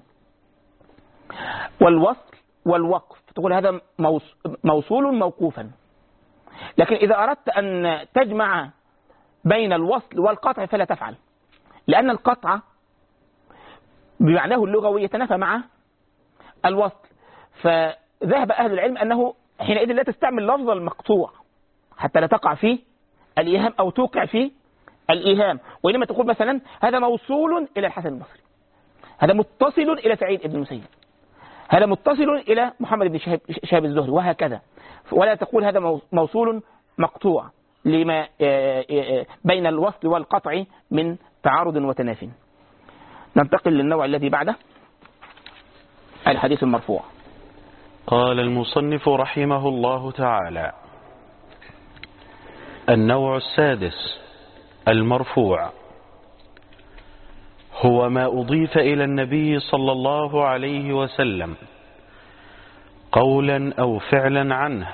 والوصل والوقف فتقول هذا موصول موقوفا. لكن إذا أردت أن تجمع بين الوصل والقطع فلا تفعل، لأن القطع بمعناه اللغوي يتنافى مع الوصل. فذهب أهل العلم أنه حينئذ لا تستعمل لفظ المقطوع حتى لا تقع فيه الإيهام أو توقع فيه الإيهام، وإنما تقول مثلا هذا موصول إلى الحسن البصري، هذا متصل إلى سعيد بن المسيب، هذا متصل إلى محمد بن شهاب الزهري، وهكذا. ولا تقول هذا موصول مقطوع لما بين الوصل والقطع من تعارض وتنافي. ننتقل للنوع الذي بعده، الحديث المرفوع. قال المصنف رحمه الله تعالى: النوع السادس المرفوع هو ما أضيف إلى النبي صلى الله عليه وسلم قولا أو فعلا عنه،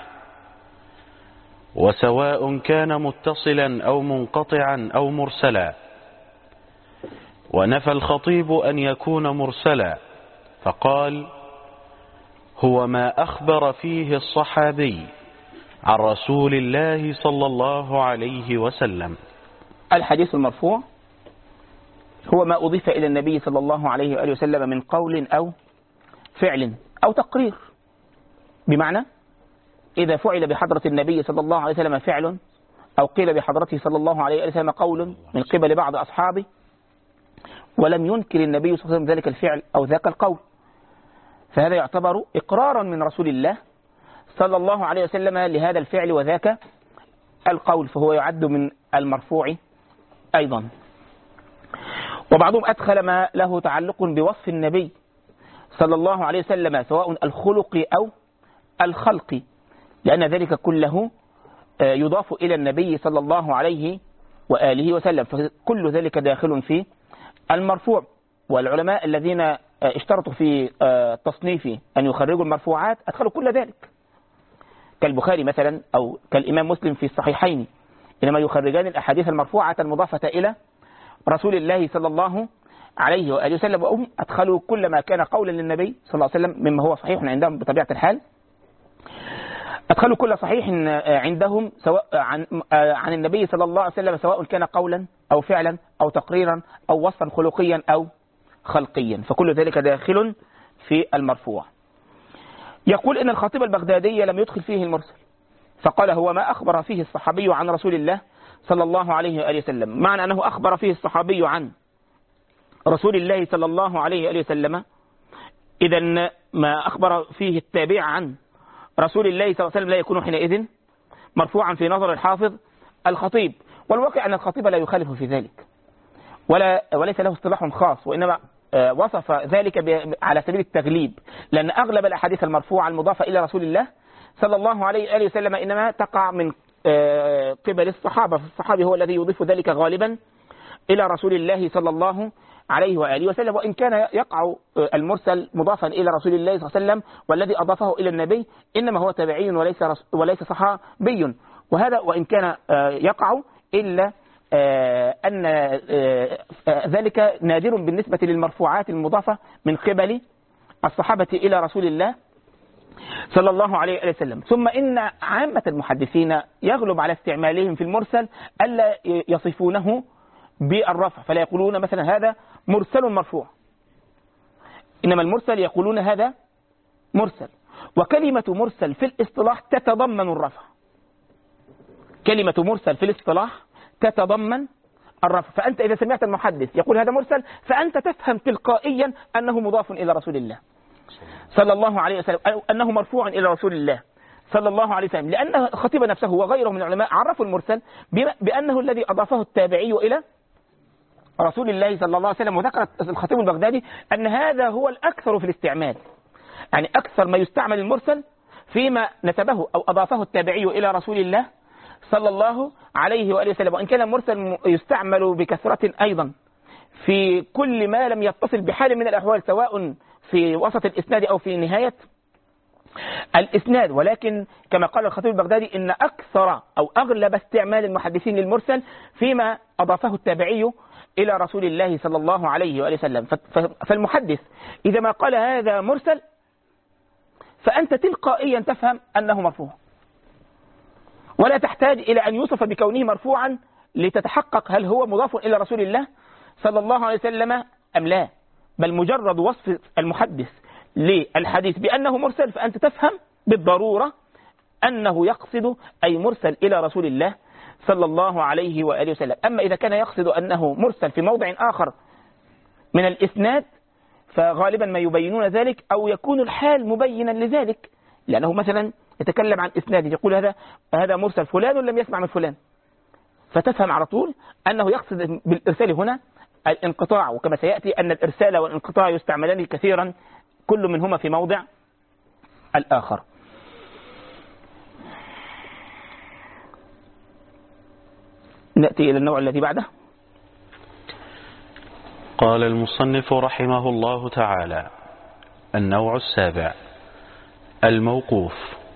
وسواء كان متصلا أو منقطعا أو مرسلا. ونفى الخطيب أن يكون مرسلا فقال: هو ما أخبر فيه الصحابي عن رسول الله صلى الله عليه وسلم. الحديث المرفوع هو ما أضيف إلى النبي صلى الله عليه وآله وسلم من قول أو فعل أو تقرير، بمعنى إذا فعل بحضرة النبي صلى الله عليه وسلم فعل أو قيل بحضرته صلى الله عليه وسلم قول من قبل بعض أصحابه ولم ينكر النبي صلى الله عليه وسلم ذلك الفعل أو ذاك القول، فهذا يعتبر إقرارا من رسول الله صلى الله عليه وسلم لهذا الفعل وذاك القول، فهو يعد من المرفوع أيضا. وبعضهم أدخل ما له تعلق بوصف النبي صلى الله عليه وسلم سواء الخلق أو الخلق، لأن ذلك كله يضاف إلى النبي صلى الله عليه وآله وسلم، فكل ذلك داخل في المرفوع. والعلماء الذين اشترطوا في تصنيف أن يخرجوا المرفوعات أدخلوا كل ذلك، كالبخاري مثلا أو كالإمام مسلم في الصحيحين، إنما يخرجان الأحاديث المرفوعة المضافة إلى رسول الله صلى الله عليه وآله وسلم، وهم أدخلوا كل ما كان قولا للنبي صلى الله عليه وسلم مما هو صحيح عندهم بطبيعة الحال. أدخلوا كل صحيح عندهم سواء عن النبي صلى الله عليه وسلم، سواء كان قولا أو فعلا أو تقريرا أو وصفا خلقيا أو خلقيا، فكل ذلك داخل في المرفوع. يقول إن الخطيب البغدادي لم يدخل فيه المرسل، فقال هو ما أخبر فيه الصحابي عن رسول الله صلى الله عليه وآله وسلم. معنى أنه أخبر فيه الصحابي عن رسول الله صلى الله عليه وآله وسلم، إذن ما أخبر فيه التابع عن رسول الله صلى الله عليه وسلم لا يكون حينئذ مرفوعا في نظر الحافظ الخطيب. والواقع أن الخطيب لا يخالف في ذلك وليس له اصطلاح خاص، وإنما وصف ذلك على سبيل التغليب، لأن أغلب الأحاديث المرفوعة المضافة إلى رسول الله صلى الله عليه وآله وسلم إنما تقع من قبل الصحابة، فالصحابي هو الذي يضيف ذلك غالبا إلى رسول الله صلى الله عليه وآله وسلم. وإن كان يقع المرسل مضافا إلى رسول الله صلى الله عليه وسلم، والذي أضافه إلى النبي إنما هو تابعي وليس صحابي، وهذا وإن كان يقع إلا أن ذلك نادر بالنسبة للمرفوعات المضافة من قبل الصحابة إلى رسول الله صلى الله عليه وسلم. ثم إن عامة المحدثين يغلب على استعمالهم في المرسل ألا يصفونه بالرفع، فلا يقولون مثلا هذا مرسل مرفوع، إنما المرسل يقولون هذا مرسل. وكلمة مرسل في الاصطلاح تتضمن الرفع، كلمة مرسل في الاصطلاح تتضمن الرفع. فأنت إذا سمعت المحدث يقول هذا مرسل، فأنت تفهم تلقائيا أنه مضاف إلى رسول الله صلى الله عليه وسلم، أو أنه مرفوع إلى رسول الله صلى الله عليه وسلم، لأن الخطيب نفسه وغيره من العلماء عرفوا المرسل بأنه الذي أضافه التابعي إلى رسول الله صلى الله عليه وسلم. وذكر الخطيب البغدادي أن هذا هو الأكثر في الاستعمال، يعني أكثر ما يستعمل المرسل فيما نسبه أو أضافه التابعي إلى رسول الله صلى الله عليه وآله وسلم. وإن كان المرسل يستعمل بكثرة أيضا في كل ما لم يتصل بحال من الأحوال، سواء في وسط الإسناد أو في نهاية الإسناد. ولكن كما قال الخطيب البغدادي إن أكثر أو أغلب استعمال المحدثين للمرسل فيما أضافه التابعي إلى رسول الله صلى الله عليه وآله وسلم. فالمحدث إذا ما قال هذا مرسل، فأنت تلقائيا تفهم أنه مرفوع، ولا تحتاج إلى أن يوصف بكونه مرفوعا لتتحقق هل هو مضاف إلى رسول الله صلى الله عليه وسلم أم لا، بل مجرد وصف المحدث للحديث بأنه مرسل فأنت تفهم بالضرورة أنه يقصد أي مرسل إلى رسول الله صلى الله عليه وآله وسلم. أما إذا كان يقصد أنه مرسل في موضع آخر من الإسناد، فغالبا ما يبينون ذلك أو يكون الحال مبينا لذلك، لأنه مثلا يتكلم عن إسناد يقول هذا مرسل فلان لم يسمع من فلان، فتفهم على طول أنه يقصد بالإرسال هنا الانقطاع. وكما سيأتي أن الإرسال والانقطاع يستعملان كثيرا كل منهما في موضع الآخر. نأتي إلى النوع الذي بعده. قال المصنف رحمه الله تعالى: النوع السابع الموقوف،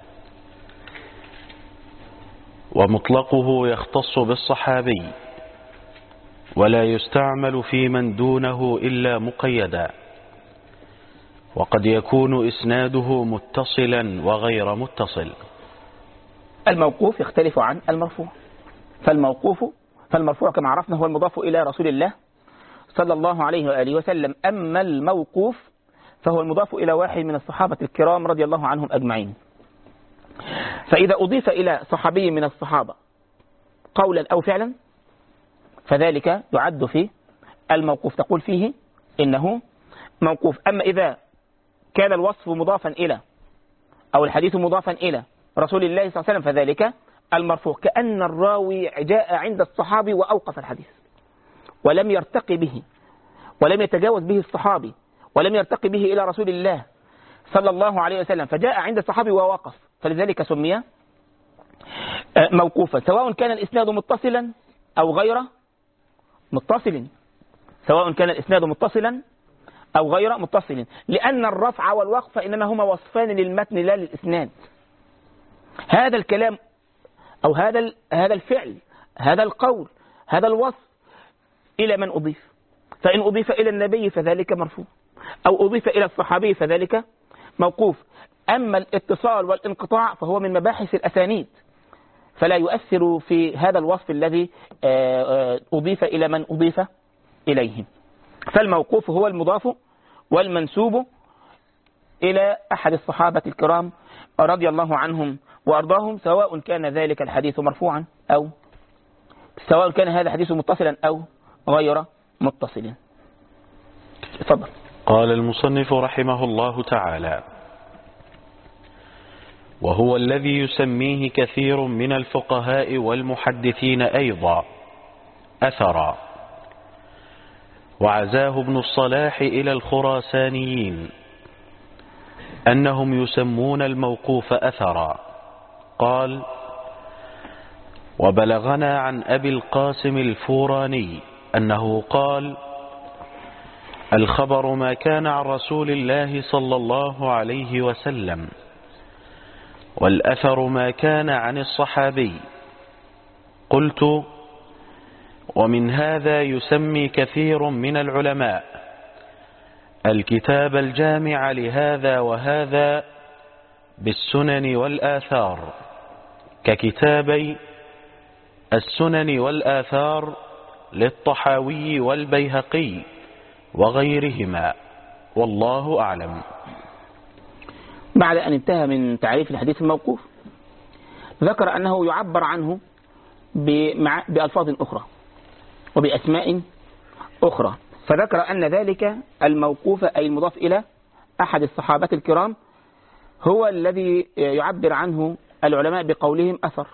ومطلقه يختص بالصحابي، ولا يستعمل في من دونه إلا مقيدا، وقد يكون إسناده متصلا وغير متصل. الموقوف يختلف عن المرفوع، فالمرفوع كما عرفنا هو المضاف إلى رسول الله صلى الله عليه وآله وسلم. أما الموقوف فهو المضاف إلى واحد من الصحابة الكرام رضي الله عنهم أجمعين. فإذا أضيف إلى صحابي من الصحابة قولا أو فعلا فذلك يعد في الموقوف، تقول فيه إنه موقوف. أما إذا كان الوصف مضافا إلى أو الحديث مضافا إلى رسول الله صلى الله عليه وسلم فذلك المرفوع، كأن الراوي جاء عند الصحابي وأوقف الحديث ولم يرتقي به ولم يتجاوز به الصحابي ولم يرتقي به إلى رسول الله صلى الله عليه وسلم، فجاء عند الصحابي ووقف، فلذلك سمي موقوفا، سواء كان الإسناد متصلا أو غير متصل، سواء كان الإسناد متصلا أو غير متصل، لأن الرفع والوقف إنما هما وصفان للمتن لا للإسناد. هذا الكلام أو هذا الفعل، هذا القول، هذا الوصف إلى من أضيف؟ فإن أضيف إلى النبي فذلك مرفوع، أو أضيف إلى الصحابي فذلك موقوف. أما الاتصال والانقطاع فهو من مباحث الأسانيد، فلا يؤثر في هذا الوصف الذي أضيف إلى من أضيف إليهم. فالموقوف هو المضاف والمنسوب إلى أحد الصحابة الكرام رضي الله عنهم وأرضاهم، سواء كان ذلك الحديث مرفوعا أو سواء كان هذا الحديث متصلا أو غير متصل. تفضل. قال المصنف رحمه الله تعالى: وهو الذي يسميه كثير من الفقهاء والمحدثين أيضا أثرا، وعزاه ابن الصلاح إلى الخراسانيين أنهم يسمون الموقوف أثرا. قال: وبلغنا عن أبي القاسم الفوراني أنه قال: الخبر ما كان عن رسول الله صلى الله عليه وسلم، والأثر ما كان عن الصحابي. قلت: ومن هذا يسمي كثير من العلماء الكتاب الجامع لهذا وهذا بالسنن والآثار، ككتابي السنن والآثار للطحاوي والبيهقي وغيرهما، والله أعلم. بعد أن انتهى من تعريف الحديث الموقوف ذكر أنه يعبر عنه بألفاظ أخرى وبأسماء أخرى، فذكر أن ذلك الموقوف أي المضاف إلى أحد الصحابة الكرام هو الذي يعبر عنه العلماء بقولهم أثر.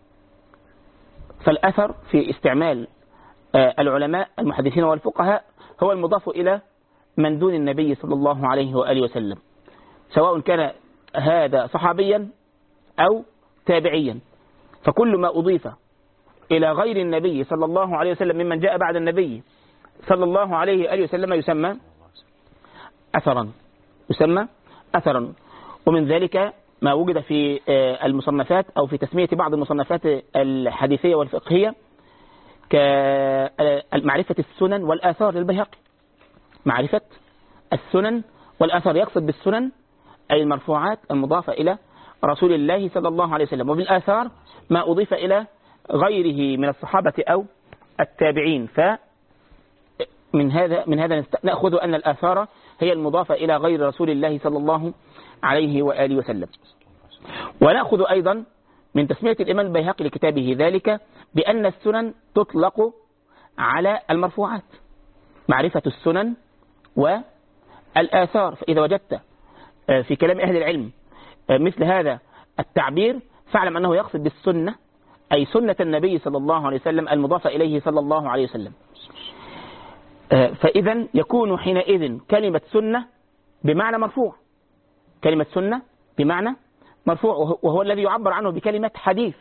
فالأثر في استعمال العلماء المحدثين والفقهاء هو المضاف إلى من دون النبي صلى الله عليه وآله وسلم، سواء كان هذا صحابيا أو تابعيا. فكل ما أضيف إلى غير النبي صلى الله عليه وسلم ممن جاء بعد النبي صلى الله عليه وآله وسلم يسمى أثرا. ومن ذلك ما وجد في المصنفات أو في تسمية بعض المصنفات الحديثية والفقهية كمعرفة السنن والآثار للبيهقي. معرفة السنن والآثار، يقصد بالسنن أي المرفوعات المضافة إلى رسول الله صلى الله عليه وسلم، وبالآثار ما أضيف إلى غيره من الصحابة أو التابعين. فمن هذا نأخذ أن الآثار هي المضافة إلى غير رسول الله صلى الله عليه وآله وسلم. ونأخذ أيضا من تسمية الإمام البيهقي لكتابه ذلك بأن السنن تطلق على المرفوعات، معرفة السنن والآثار. فإذا وجدت في كلام أهل العلم مثل هذا التعبير فاعلم أنه يقصد بالسنة أي سنة النبي صلى الله عليه وسلم المضافة إليه صلى الله عليه وسلم. فإذا يكون حينئذ كلمة سنة بمعنى مرفوع، كلمة سنة بمعنى مرفوع، وهو الذي يعبر عنه بكلمة حديث،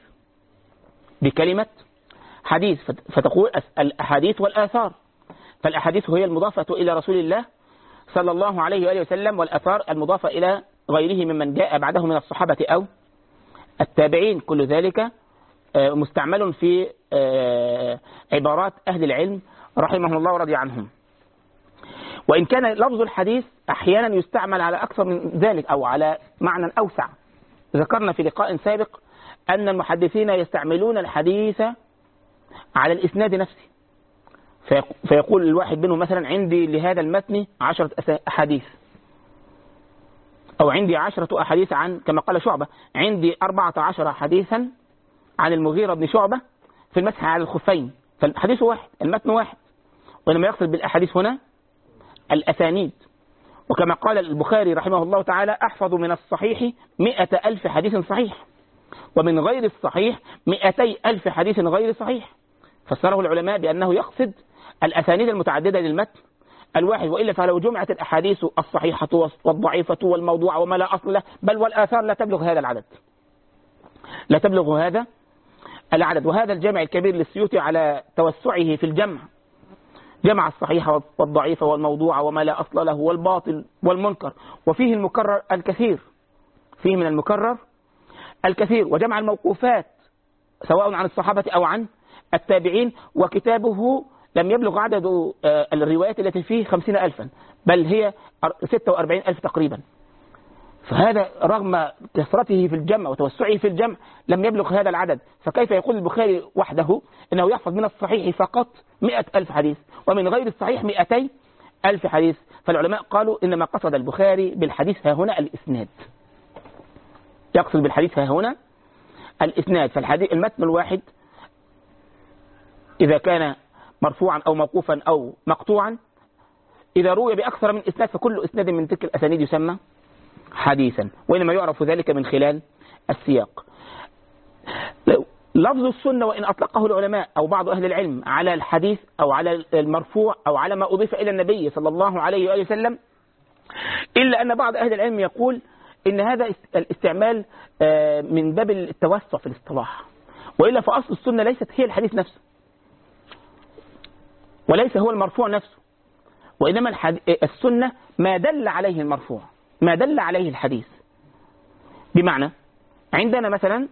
فتقول الأحاديث والآثار. فالأحاديث هي المضافة إلى رسول الله صلى الله عليه وآله وسلم، والآثار المضافة إلى غيره ممن جاء بعده من الصحابة أو التابعين. كل ذلك مستعمل في عبارات أهل العلم رحمهم الله ورضي عنهم. وإن كان لفظ الحديث أحيانا يستعمل على أكثر من ذلك أو على معنى أوسع. ذكرنا في لقاء سابق أن المحدثين يستعملون الحديث على الإسناد نفسه، فيقول الواحد منهم مثلا عندي لهذا المتن 10 أحاديث، أو عندي 10 أحاديث عن، كما قال شعبة، عندي 14 حديثا عن المغيرة بن شعبة في المسح على الخفين. فالحديث واحد، المتن واحد، وإنما يقصد بالأحاديث هنا الأسانيد. وكما قال البخاري رحمه الله تعالى: أحفظ من الصحيح 100,000 حديث صحيح، ومن غير الصحيح 200,000 حديث غير صحيح. فسره العلماء بأنه يقصد الأسانيد المتعددة للمتن الواحد، وإلا فلو جمعت الأحاديث الصحيحة والضعيفة والموضوع وما لا أصل له، بل والآثار لا تبلغ هذا العدد. وهذا الجامع الكبير للسيوطي على توسعه في الجمع جمع الصحيح والضعيف والموضوع وما لا أصل له والباطل والمنكر، وفيه المكرر الكثير، فيه من المكرر الكثير، وجمع الموقوفات سواء عن الصحابة أو عن التابعين. وكتابه لم يبلغ عدد الروايات التي فيه 50,000، بل هي 46,000 تقريبا. فهذا رغم كثرته في الجمع وتوسعه في الجمع لم يبلغ هذا العدد، فكيف يقول البخاري وحده إنه يحفظ من الصحيح فقط 100,000 حديث ومن غير الصحيح 200,000 حديث؟ فالعلماء قالوا إنما قصد البخاري بالحديث ها هنا الإسناد، يقصد بالحديث ها هنا الإسناد. فالحديث المتن الواحد إذا كان مرفوعا أو موقوفا أو مقطوعا، إذا روي بأكثر من إسناد فكل إسناد من تلك الأسانيد يسمى حديثا، وإنما يعرف ذلك من خلال السياق. لفظ السنة وإن أطلقه العلماء أو بعض أهل العلم على الحديث أو على المرفوع أو على ما أضيف إلى النبي صلى الله عليه وآله وسلم، إلا أن بعض أهل العلم يقول إن هذا الاستعمال من باب التوسع في الاصطلاح، وإلا فأصل السنة ليست هي الحديث نفسه وليس هو المرفوع نفسه، وإنما السنة ما دل عليه المرفوع، ما دل عليه الحديث. بمعنى عندنا مثلا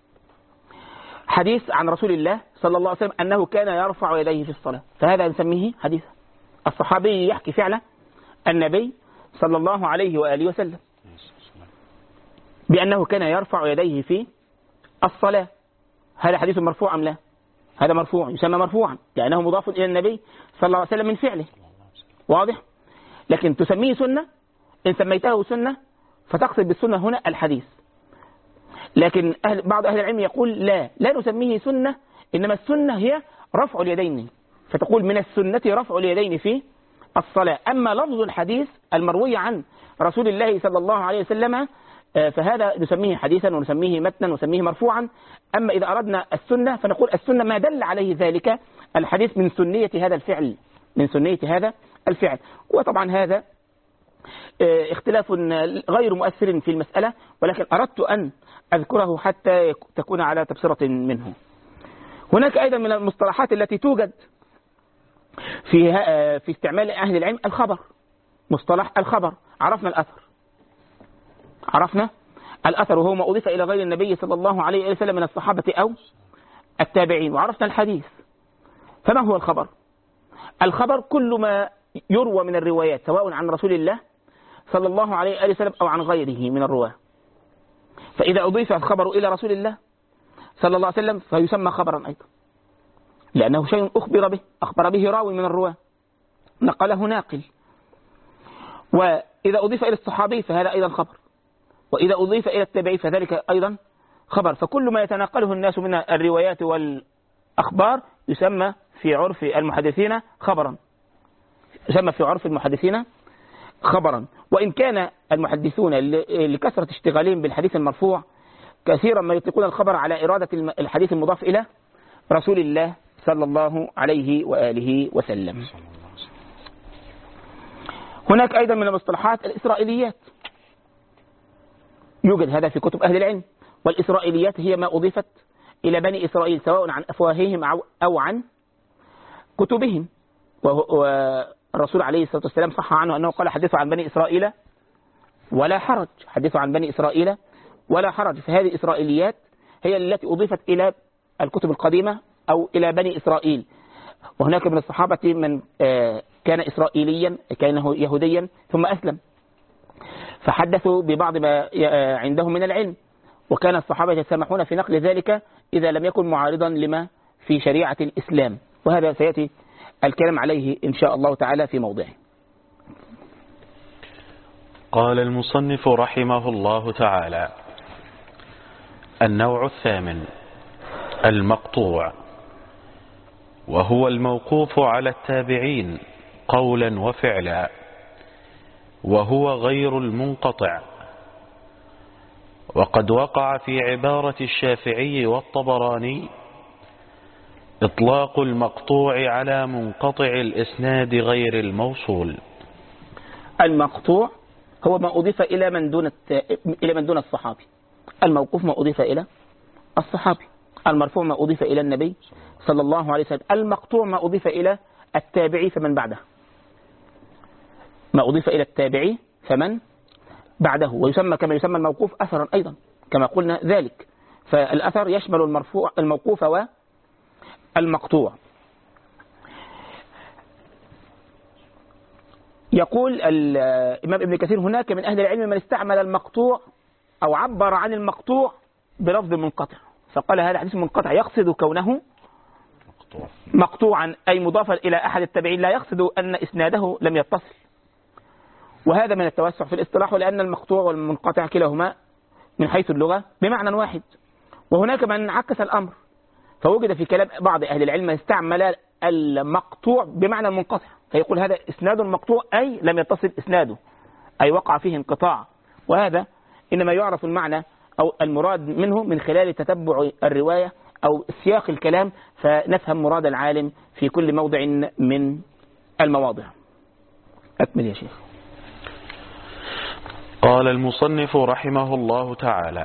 حديث عن رسول الله صلى الله عليه وسلم أنه كان يرفع يديه في الصلاة، فهذا نسميه حديث. الصحابي يحكي فعلا النبي صلى الله عليه وآله وسلم بأنه كان يرفع يديه في الصلاة، هذا حديث مرفوع أم لا؟ هذا مرفوع، يسمى مرفوعا لأنه مضاف إلى النبي صلى الله عليه وسلم من فعله، واضح؟ لكن تسميه سنة، إن سميته سنة فتقصد بالسنة هنا الحديث. لكن بعض أهل العلم يقول لا نسميه سنة، إنما السنة هي رفع اليدين، فتقول من السنة رفع اليدين في الصلاة. أما لفظ الحديث المروي عن رسول الله صلى الله عليه وسلم فهذا نسميه حديثا ونسميه متنا ونسميه مرفوعا. أما إذا أردنا السنة فنقول السنة ما دل عليه ذلك الحديث من سنية هذا الفعل، من سنية هذا الفعل. وطبعا هذا اختلاف غير مؤثر في المسألة، ولكن أردت أن أذكره حتى تكون على تبصرة منه. هناك أيضا من المصطلحات التي توجد في استعمال أهل العلم الخبر، مصطلح الخبر. عرفنا الأثر وهو ما أضيف إلى غير النبي صلى الله عليه وسلم من الصحابة أو التابعين، وعرفنا الحديث. فما هو الخبر؟ الخبر كل ما يروى من الروايات سواء عن رسول الله صلى الله عليه وسلم أو عن غيره من الرواة، فإذا أضيف الخبر إلى رسول الله صلى الله عليه وسلم فيسمى خبرا أيضا، لأنه شيء أخبر به راوي من الرواة، نقله ناقل. وإذا أضيف إلى الصحابي فهذا أيضا خبر، وإذا أضيف إلى التابعي فذلك أيضا خبر. فكل ما يتناقله الناس من الروايات والأخبار يسمى في عرف المحدثين خبرا، يسمى في عرف المحدثين خبرا. وإن كان المحدثون لكثرة اشتغالهم بالحديث المرفوع كثيرا ما يطلقون الخبر على إرادة الحديث المضاف إلى رسول الله صلى الله عليه وآله وسلم. هناك أيضا من المصطلحات الإسرائيليات، يوجد هذا في كتب أهل العلم. والإسرائيليات هي ما أضيفت إلى بني إسرائيل سواء عن أفواههم أو عن كتبهم. والرسول عليه الصلاة والسلام صح عنه أنه قال حدثوا عن بني إسرائيل ولا حرج، حدثوا عن بني إسرائيل ولا حرج. فهذه الإسرائيليات هي التي أضيفت إلى الكتب القديمة أو إلى بني إسرائيل. وهناك من الصحابة من كان إسرائيليا، كان يهوديا ثم أسلم، فحدثوا ببعض ما عندهم من العلم، وكان الصحابة يتسامحون في نقل ذلك إذا لم يكن معارضا لما في شريعة الإسلام، وهذا سيأتي الكلام عليه إن شاء الله تعالى في موضعه. قال المصنف رحمه الله تعالى: النوع الثامن المقطوع، وهو الموقوف على التابعين قولا وفعلا، وهو غير المنقطع. وقد وقع في عبارة الشافعي والطبراني إطلاق المقطوع على منقطع الإسناد غير الموصول. المقطوع هو ما أضيف إلى من دون الصحابي، الموقوف ما أضيف إلى الصحابي، المرفوع ما أضيف إلى النبي صلى الله عليه وسلم، المقطوع ما أضيف إلى التابعي فمن بعده، ما أضيف إلى التابعي فمن بعده. ويسمى كما يسمى الموقوف أثرا أيضا كما قلنا ذلك. فالأثر يشمل الموقوف والمقطوع. يقول الإمام ابن كثير: هناك من أهل العلم من استعمل المقطوع أو عبر عن المقطوع بلفظ منقطع، فقال هذا حديث منقطع، يقصد كونه مقطوعا أي مضافا إلى أحد التابعين، لا يقصد أن إسناده لم يتصل. وهذا من التوسع في الاصطلاح، لأن المقطوع والمنقطع كلاهما من حيث اللغة بمعنى واحد. وهناك من عكس الأمر، فوجد في كلام بعض أهل العلم استعمل المقطوع بمعنى المنقطع، فيقول هذا إسناد مقطوع أي لم يتصل إسناده، أي وقع فيه انقطاع. وهذا إنما يعرف المعنى أو المراد منه من خلال تتبع الرواية أو سياق الكلام، فنفهم مراد العالم في كل موضع من المواضع. أكمل يا شيخ. قال المصنف رحمه الله تعالى: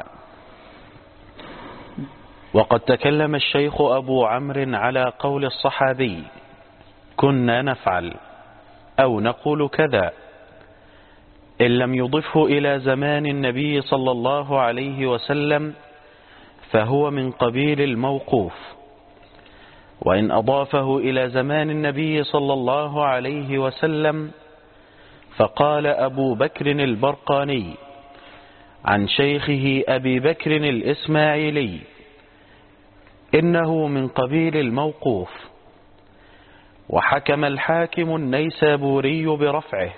وقد تكلم الشيخ أبو عمرو على قول الصحابي: كنا نفعل أو نقول كذا، إن لم يضفه إلى زمان النبي صلى الله عليه وسلم فهو من قبيل الموقوف، وإن أضافه إلى زمان النبي صلى الله عليه وسلم فقال أبو بكر البرقاني عن شيخه أبي بكر الإسماعيلي إنه من قبيل الموقوف. وحكم الحاكم النيسابوري برفعه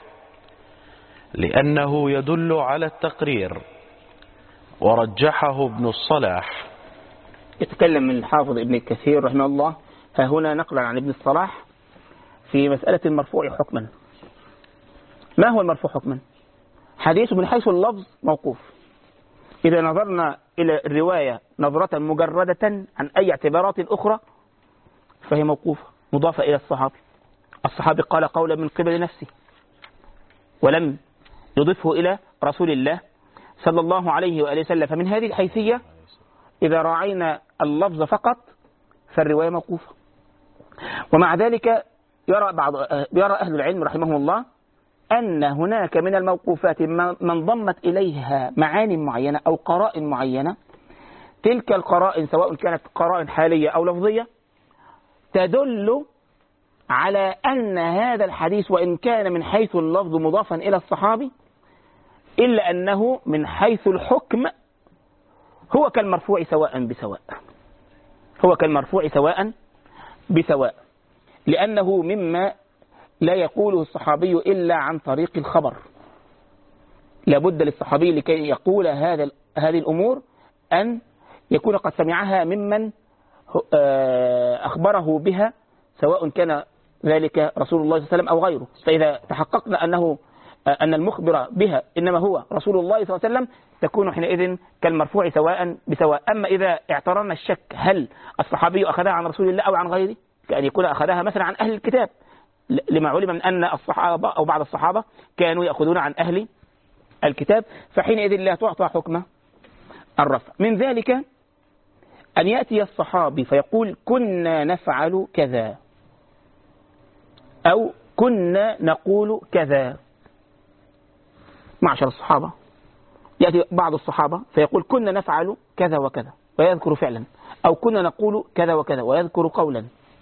لأنه يدل على التقرير، ورجحه ابن الصلاح. يتكلم من الحافظ ابن كثير رحمه الله ها هنا نقلا عن ابن الصلاح في مسألة المرفوع حكما. ما هو المرفوع حكما؟ حديث من حيث اللفظ موقوف، إذا نظرنا إلى الرواية نظرة مجردة عن أي اعتبارات أخرى فهي موقوفة مضافة إلى الصحابي. الصحابي قال قولا من قبل نفسه ولم يضفه إلى رسول الله صلى الله عليه وآله وسلم، فمن هذه الحيثية إذا راعينا اللفظ فقط فالرواية موقوفة. ومع ذلك يرى أهل العلم رحمهم الله أن هناك من الموقوفات من ضمت إليها معاني معينة أو قرائن معينة، تلك القرائن سواء كانت قرائن حالية أو لفظية تدل على أن هذا الحديث وإن كان من حيث اللفظ مضافا إلى الصحابي إلا أنه من حيث الحكم هو كالمرفوع سواء بسواء، هو كالمرفوع سواء بسواء، لأنه مما لا يقوله الصحابي إلا عن طريق الخبر. لابد للصحابي لكي يقول هذه الأمور أن يكون قد سمعها ممن أخبره بها، سواء كان ذلك رسول الله صلى الله عليه وسلم أو غيره. فإذا تحققنا أن المخبر بها إنما هو رسول الله صلى الله عليه وسلم تكون حينئذ كالمرفوع سواء بسواء. أما إذا اعترضنا الشك هل الصحابي أخذها عن رسول الله أو عن غيره، كأن يكون أخذها مثلا عن أهل الكتاب، لما علم من أن الصحابة أو بعض الصحابة كانوا يأخذون عن أهل الكتاب، فحينئذ لا تعطى حكم الرفع. من ذلك أن يأتي الصحابي فيقول كنا نفعل كذا أو كنا نقول كذا. معشر الصحابة، يأتي بعض الصحابة فيقول كنا نفعل كذا وكذا ويذكر فعلا، أو كنا نقول كذا وكذا ويذكر قولا.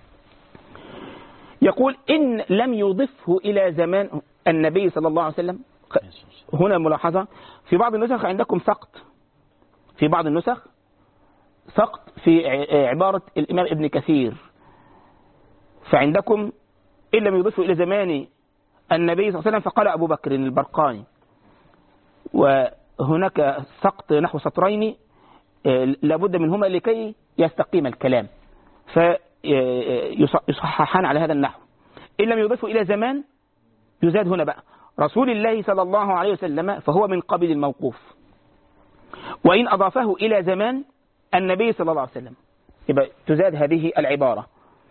يقول إن لم يضفه إلى زمان النبي صلى الله عليه وسلم. هنا ملاحظة، في بعض النسخ عندكم سقط، في بعض النسخ سقط في عبارة الإمام ابن كثير، فعندكم إن لم يضفه إلى زمان النبي صلى الله عليه وسلم فقال أبو بكر البرقاني، وهناك سقط نحو سطرين لابد منهما لكي يستقيم الكلام، فيصححان على هذا النحو. إن لم يضفه إلى زمان يزاد هنا بقى رسول الله صلى الله عليه وسلم فهو من قبيل الموقوف، وإن أضافه إلى زمان النبي صلى الله عليه وسلم يبقى تزاد هذه العبارة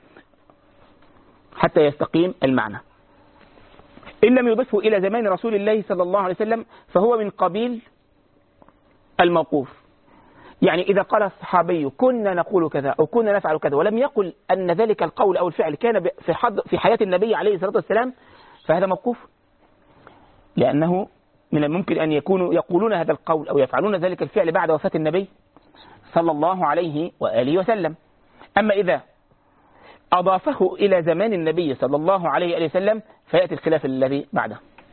حتى يستقيم المعنى. إن لم يضفه إلى زمان رسول الله صلى الله عليه وسلم فهو من قبيل الموقوف. يعني إذا قال الصحابي كنا نقول كذا أو كنا نفعل كذا ولم يقل أن ذلك القول أو الفعل كان في حياة النبي عليه الصلاة والسلام فهذا موقوف، لأنه من الممكن أن يكونوا يقولون هذا القول أو يفعلون ذلك الفعل بعد وفاة النبي صلى الله عليه وآله وسلم. أما إذا أضافه إلى زمان النبي صلى الله عليه وآله وسلم فيأتي الخلاف الذي بعده.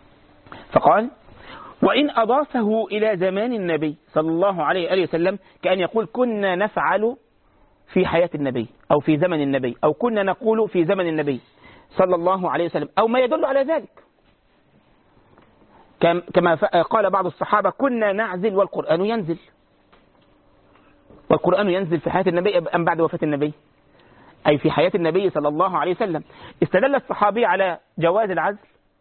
فقال: وإن أضافه إلى زمان النبي صلى الله عليه وآله وسلم كأن يقول كنا نفعل في حياة النبي أو في زمن النبي أو كنا نقول في زمن النبي صلى الله عليه وسلم أو ما يدل على ذلك، كما قال بعض الصحابة: كنا نعزل والقرآن ينزل. والقرآن ينزل في حياة النبي أم بعد وفاة النبي؟ أي في حياة النبي صلى الله عليه وسلم. استدل الصحابي على جواز العزل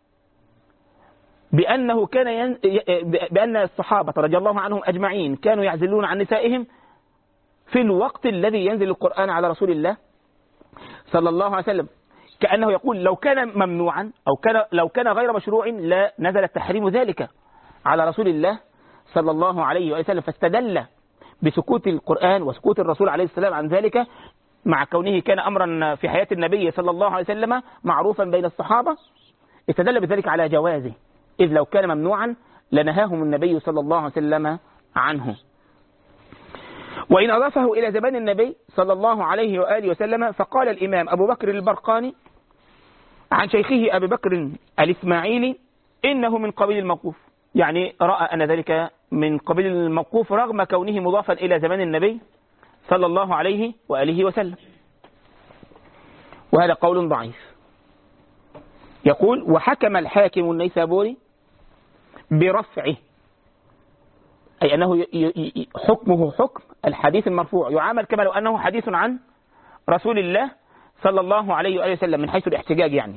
بأنه بأن الصحابة رضي الله عنهم أجمعين كانوا يعزلون عن نسائهم في الوقت الذي ينزل القرآن على رسول الله صلى الله عليه وسلم، كأنه يقول لو كان ممنوعا أو لو كان غير مشروع لا نزل تحريم ذلك على رسول الله صلى الله عليه وسلم. فاستدل بسكوت القرآن وسكوت الرسول عليه السلام عن ذلك مع كونه كان أمرا في حياة النبي صلى الله عليه وسلم معروفا بين الصحابة، استدل بذلك على جوازه، إذ لو كان ممنوعا لنهاهم النبي صلى الله عليه وسلم عنه. وإن أضافه إلى زمان النبي صلى الله عليه وآله وسلم فقال الإمام أبو بكر البرقاني عن شيخه أبي بكر الإسماعيلي: إنه من قبيل الموقوف، يعني رأى أن ذلك من قبيل الموقوف رغم كونه مضافا إلى زمان النبي صلى الله عليه وآله وسلم، وهذا قول ضعيف. يقول: وحكم الحاكم النيسابوري برفعه، أي أنه حكمه حكم الحديث المرفوع، يعامل كما لو أنه حديث عن رسول الله صلى الله عليه وآله وسلم من حيث الاحتجاج يعني.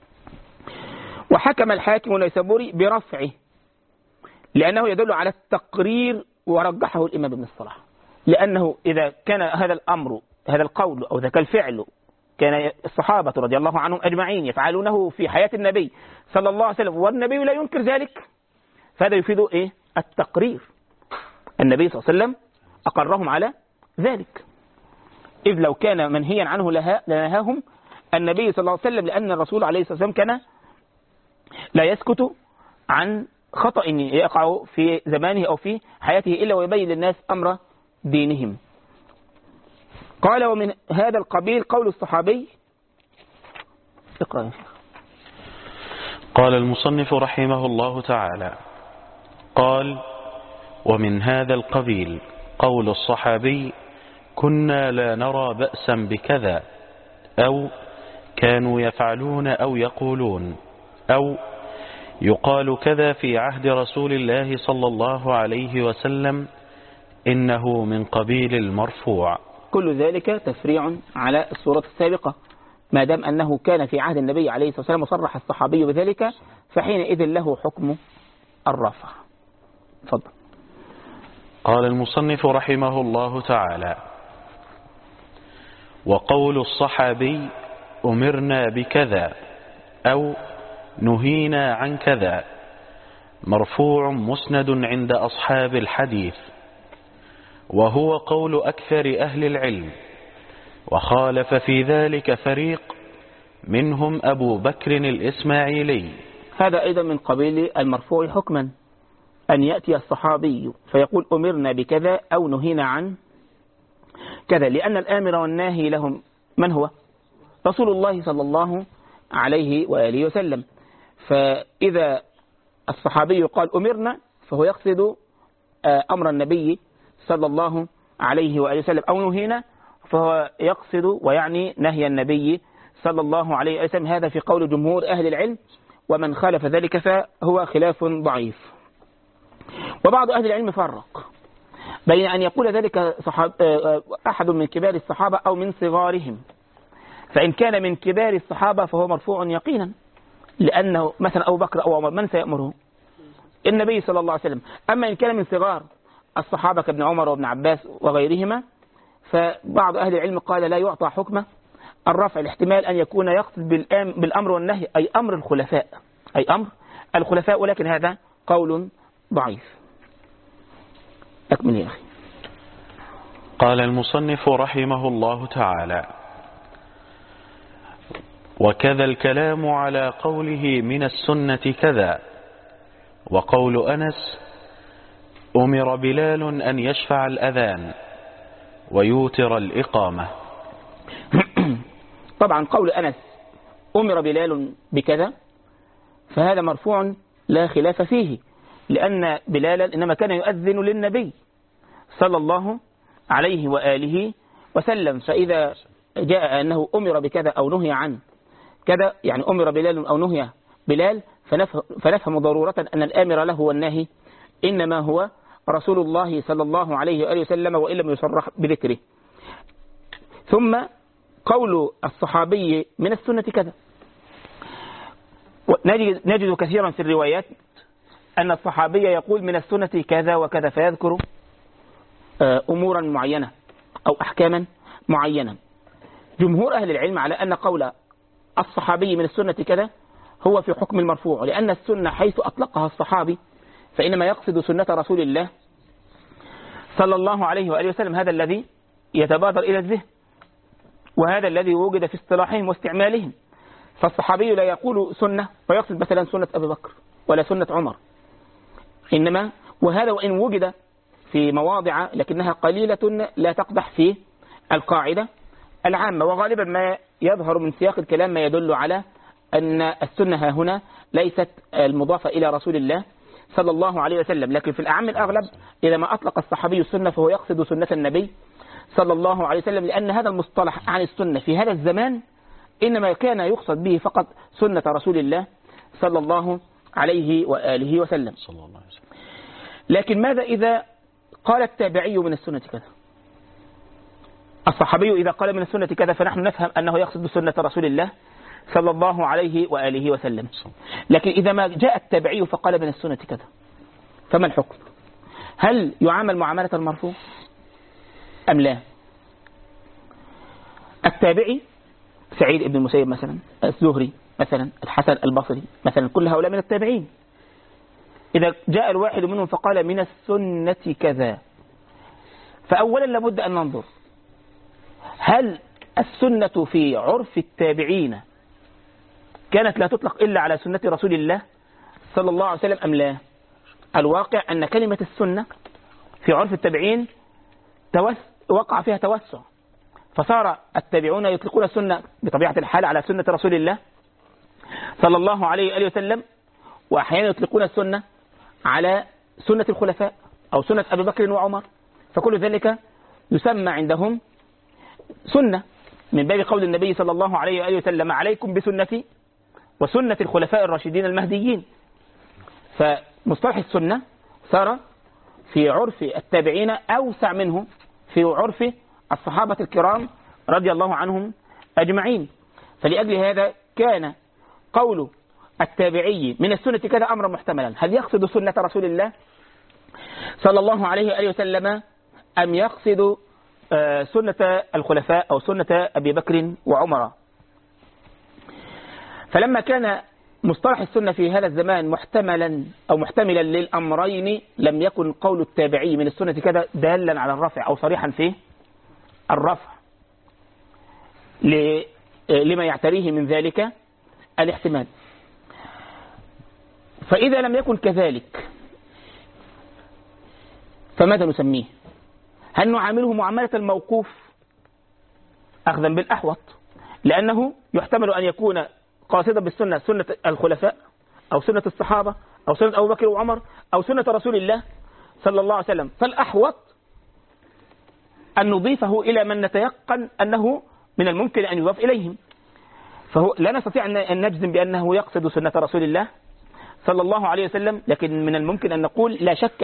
وحكم الحاكم النيسابوري برفعه لأنه يدل على التقرير، ورجحه الإمام ابن الصلاح، لأنه إذا كان هذا الأمر هذا القول أو ذاك الفعل كان الصحابة رضي الله عنهم أجمعين يفعلونه في حياة النبي صلى الله عليه وسلم والنبي لا ينكر ذلك، فهذا يفيد إيه؟ التقرير. النبي صلى الله عليه وسلم أقرهم على ذلك، إذ لو كان منهيا عنه لنهاهم النبي صلى الله عليه وسلم، لأن الرسول عليه الصلاة والسلام كان لا يسكت عن خطأ يقع في زمانه أو في حياته إلا ويبين للناس أمر دينهم. قال: ومن هذا القبيل قول الصحابي. اقرأ يا شيخ. قال المصنف رحمه الله تعالى: قال: ومن هذا القبيل قول الصحابي: كنا لا نرى بأسا بكذا، أو كانوا يفعلون أو يقولون، أو يقال كذا في عهد رسول الله صلى الله عليه وسلم، إنه من قبيل المرفوع. كل ذلك تفريع على الصورة السابقة، ما دام أنه كان في عهد النبي عليه الصلاة والسلام وصرح الصحابي بذلك فحينئذ له حكم الرفع. تفضل. قال المصنف رحمه الله تعالى: وقول الصحابي: أمرنا بكذا أو نهينا عن كذا، مرفوع مسند عند أصحاب الحديث، وهو قول أكثر أهل العلم، وخالف في ذلك فريق منهم أبو بكر الإسماعيلي. هذا أيضا من قبيل المرفوع حكما، أن يأتي الصحابي فيقول أمرنا بكذا أو نهينا عن كذا، لأن الآمر والناهي لهم من هو؟ رسول الله صلى الله عليه وآله وسلم. فإذا الصحابي قال أمرنا فهو يقصد أمر النبي صلى الله عليه وآله وسلم، أو نهينا فهو يقصد ويعني نهي النبي صلى الله عليه وآله وسلم. هذا في قول جمهور أهل العلم، ومن خالف ذلك فهو خلاف ضعيف. وبعض أهل العلم فرق بين أن يقول ذلك أحد من كبار الصحابة أو من صغارهم، فإن كان من كبار الصحابة فهو مرفوع يقينا، لأنه مثلا أبو بكر أو عمر من سيأمره؟ النبي صلى الله عليه وسلم. أما إن كان من صغار الصحابة كابن عمر وابن عباس وغيرهما فبعض أهل العلم قال لا يعطى حكمه الرفع، الاحتمال أن يكون يقصد بالأمر والنهي أي أمر الخلفاء، أي أمر الخلفاء، ولكن هذا قول ضعيف. أكمل يا أخي. قال المصنف رحمه الله تعالى: وكذا الكلام على قوله من السنة كذا، وقول أنس: أمر بلال أن يشفع الأذان ويوتر الإقامة. طبعا قول أنس أمر بلال بكذا فهذا مرفوع لا خلاف فيه، لأن بلالا إنما كان يؤذن للنبي صلى الله عليه وآله وسلم. فإذا جاء أنه أمر بكذا أو نهي عن كذا، يعني أمر بلال أو نهي بلال، فنفهم ضرورة أن الآمر له والناهي إنما هو رسول الله صلى الله عليه وآله وسلم، وإن لم يصرح بذكره. ثم قول الصحابي من السنة كذا، نجد كثيرا في الروايات أن الصحابي يقول من السنة كذا وكذا، فيذكر أمورا معينة أو أحكاما معينة. جمهور أهل العلم على أن قول الصحابي من السنة كذا هو في حكم المرفوع، لأن السنة حيث أطلقها الصحابي فإنما يقصد سنة رسول الله صلى الله عليه وآله وسلم. هذا الذي يتبادر إلى الذهن، وهذا الذي وجد في اصطلاحهم واستعمالهم. فالصحابي لا يقول سنة فيقصد مثلا سنة أبي بكر ولا سنة عمر، إنما وهذا وإن وجد في مواضع لكنها قليلة لا تقدح في القاعدة العامة. وغالبا ما يظهر من سياق الكلام ما يدل على أن السنة هنا ليست المضافة إلى رسول الله صلى الله عليه وسلم، لكن في الأعم الأغلب إذا ما أطلق الصحابي السنة فهو يقصد سنة النبي صلى الله عليه وسلم، لأن هذا المصطلح عن السنة في هذا الزمان إنما كان يقصد به فقط سنة رسول الله صلى الله عليه وآله وسلم. لكن ماذا إذا قال التابعي من السنة كذا؟ الصحابي إذا قال من السنة كذا فنحن نفهم أنه يقصد سنة رسول الله صلى الله عليه وآله وسلم. لكن إذا ما جاء التابعي فقال من السنة كذا فما الحكم؟ هل يعامل معاملة المرفوع أم لا؟ التابعي سعيد بن المسيب مثلا، الزهري مثلا، الحسن البصري مثلا، كل هؤلاء من التابعين. إذا جاء الواحد منهم فقال من السنة كذا، فأولا لابد أن ننظر هل السنة في عرف التابعين كانت لا تطلق إلا على سنة رسول الله صلى الله عليه وسلم أم لا؟ الواقع أن كلمة السنة في عرف التابعين وقع فيها توسع، فصار التابعون يطلقون السنة بطبيعة الحال على سنة رسول الله صلى الله عليه وآله وسلم، وأحيانا يطلقون السنة على سنة الخلفاء أو سنة أبي بكر وعمر، فكل ذلك يسمى عندهم سنة من باب قول النبي صلى الله عليه وآله وسلم عليكم بسنتي وسنة الخلفاء الراشدين المهديين. فمصطلح السنة صار في عرف التابعين أوسع منه في عرف الصحابة الكرام رضي الله عنهم أجمعين. فلأجل هذا كان قول التابعي من السنة كذا أمرا محتملا، هل يقصد سنة رسول الله صلى الله عليه وآله وسلم أم يقصد سنة الخلفاء أو سنة أبي بكر وعمر؟ فلما كان مصطلح السنة في هذا الزمان محتملا أو محتملا للأمرين لم يكن قول التابعي من السنة كذا دالا على الرفع أو صريحا في الرفع لما يعتريه من ذلك الاحتمال. فإذا لم يكن كذلك فماذا نسميه؟ هل نعامله معاملة الموقوف أخذا بالأحوط، لأنه يحتمل أن يكون قاصدا بالسنة سنة الخلفاء أو سنة الصحابة أو سنة أبو بكر وعمر أو سنة رسول الله صلى الله عليه وسلم، فالأحوط أن نضيفه إلى من نتيقن أنه من الممكن أن يضاف إليهم. فهو لا نستطيع أن نجزم بأنه يقصد سنة رسول الله صلى الله عليه وسلم، لكن من الممكن أن نقول لا شك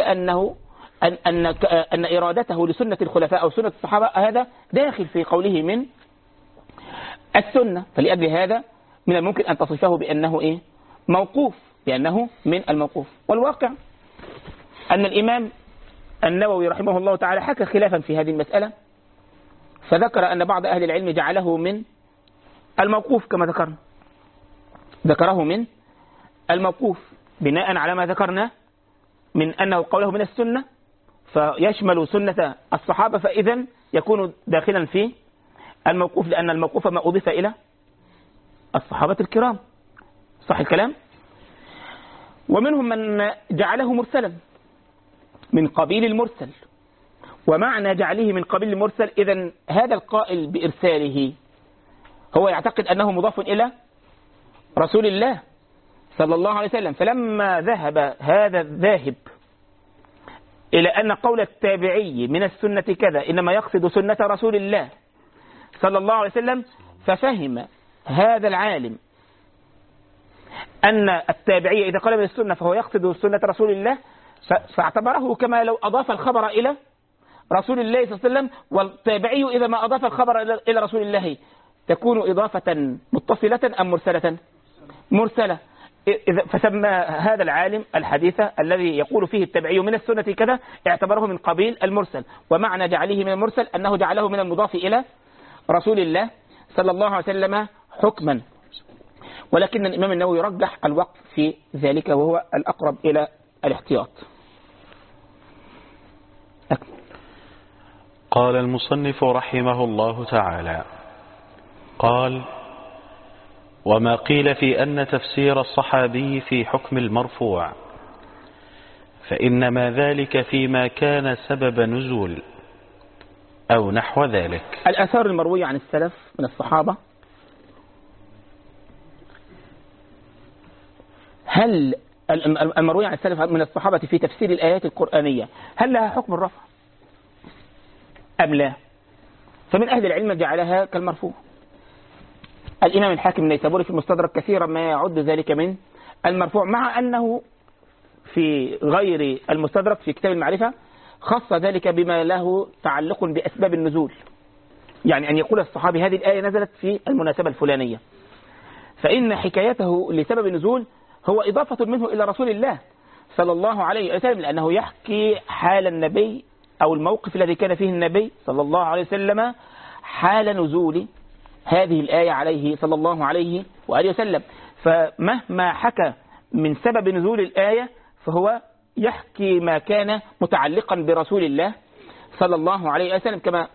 أن إرادته لسنة الخلفاء أو سنة الصحابة هذا داخل في قوله من السنة. فلأجل هذا من الممكن أن تصفه بأنه موقوف، بأنه من الموقوف. والواقع أن الإمام النووي رحمه الله تعالى حكى خلافا في هذه المسألة، فذكر أن بعض أهل العلم جعله من الموقوف كما ذكره من الموقوف بناء على ما ذكرنا من أنه قوله من السنة فيشمل سنة الصحابة، فإذا يكون داخلا في الموقوف، لأن الموقوف ما أضيف إلى الصحابة الكرام. صح الكلام؟ ومنهم من جعله مرسلا من قبيل المرسل، ومعنى جعله من قبيل المرسل إذن هذا القائل بإرساله هو يعتقد أنه مضاف إلى رسول الله صلى الله عليه وسلم. فلما ذهب هذا الذاهب إلى أن قول التابعي من السنة كذا إنما يقصد سنة رسول الله صلى الله عليه وسلم، ففهم هذا العالم أن التابعي إذا قال من السنة فهو يقصد سنة رسول الله، فاعتبره كما لو أضاف الخبر إلى رسول الله صلى الله عليه وسلم. والتابعي إذا ما أضاف الخبر إلى رسول الله تكون إضافة متصلة أم مرسلة؟ مرسلة. فسمى هذا العالم الحديث الذي يقول فيه التابعي من السنة كذا اعتبره من قبيل المرسل. ومعنى جعله من المرسل أنه جعله من المضاف إلى رسول الله صلى الله عليه وسلم حكما. ولكن الإمام النووي يرجح الوقف في ذلك وهو الأقرب إلى الاحتياط. قال المصنف رحمه الله تعالى: قال: وما قيل في أن تفسير الصحابي في حكم المرفوع فإنما ذلك فيما كان سبب نزول أو نحو ذلك. الآثار المروية عن السلف من الصحابة، هل المروية عن السلف من الصحابة في تفسير الآيات القرآنية هل لها حكم الرفع أم لا؟ فمن أهل العلم جعلها كالمرفوع. الإمام الحاكم النيسابوري في المستدرك كثيرا ما يعد ذلك من المرفوع، مع أنه في غير المستدرك في كتاب المعرفة خص ذلك بما له تعلق بأسباب النزول، يعني أن يقول الصحابي هذه الآية نزلت في المناسبة الفلانية، فإن حكايته لسبب النزول هو إضافة منه إلى رسول الله صلى الله عليه وسلم، لأنه يحكي حال النبي أو الموقف الذي كان فيه النبي صلى الله عليه وسلم حال نزول هذه الآية عليه صلى الله عليه وآله وسلم. فمهما حكى من سبب نزول الآية فهو يحكي ما كان متعلقا برسول الله صلى الله عليه وسلم، كما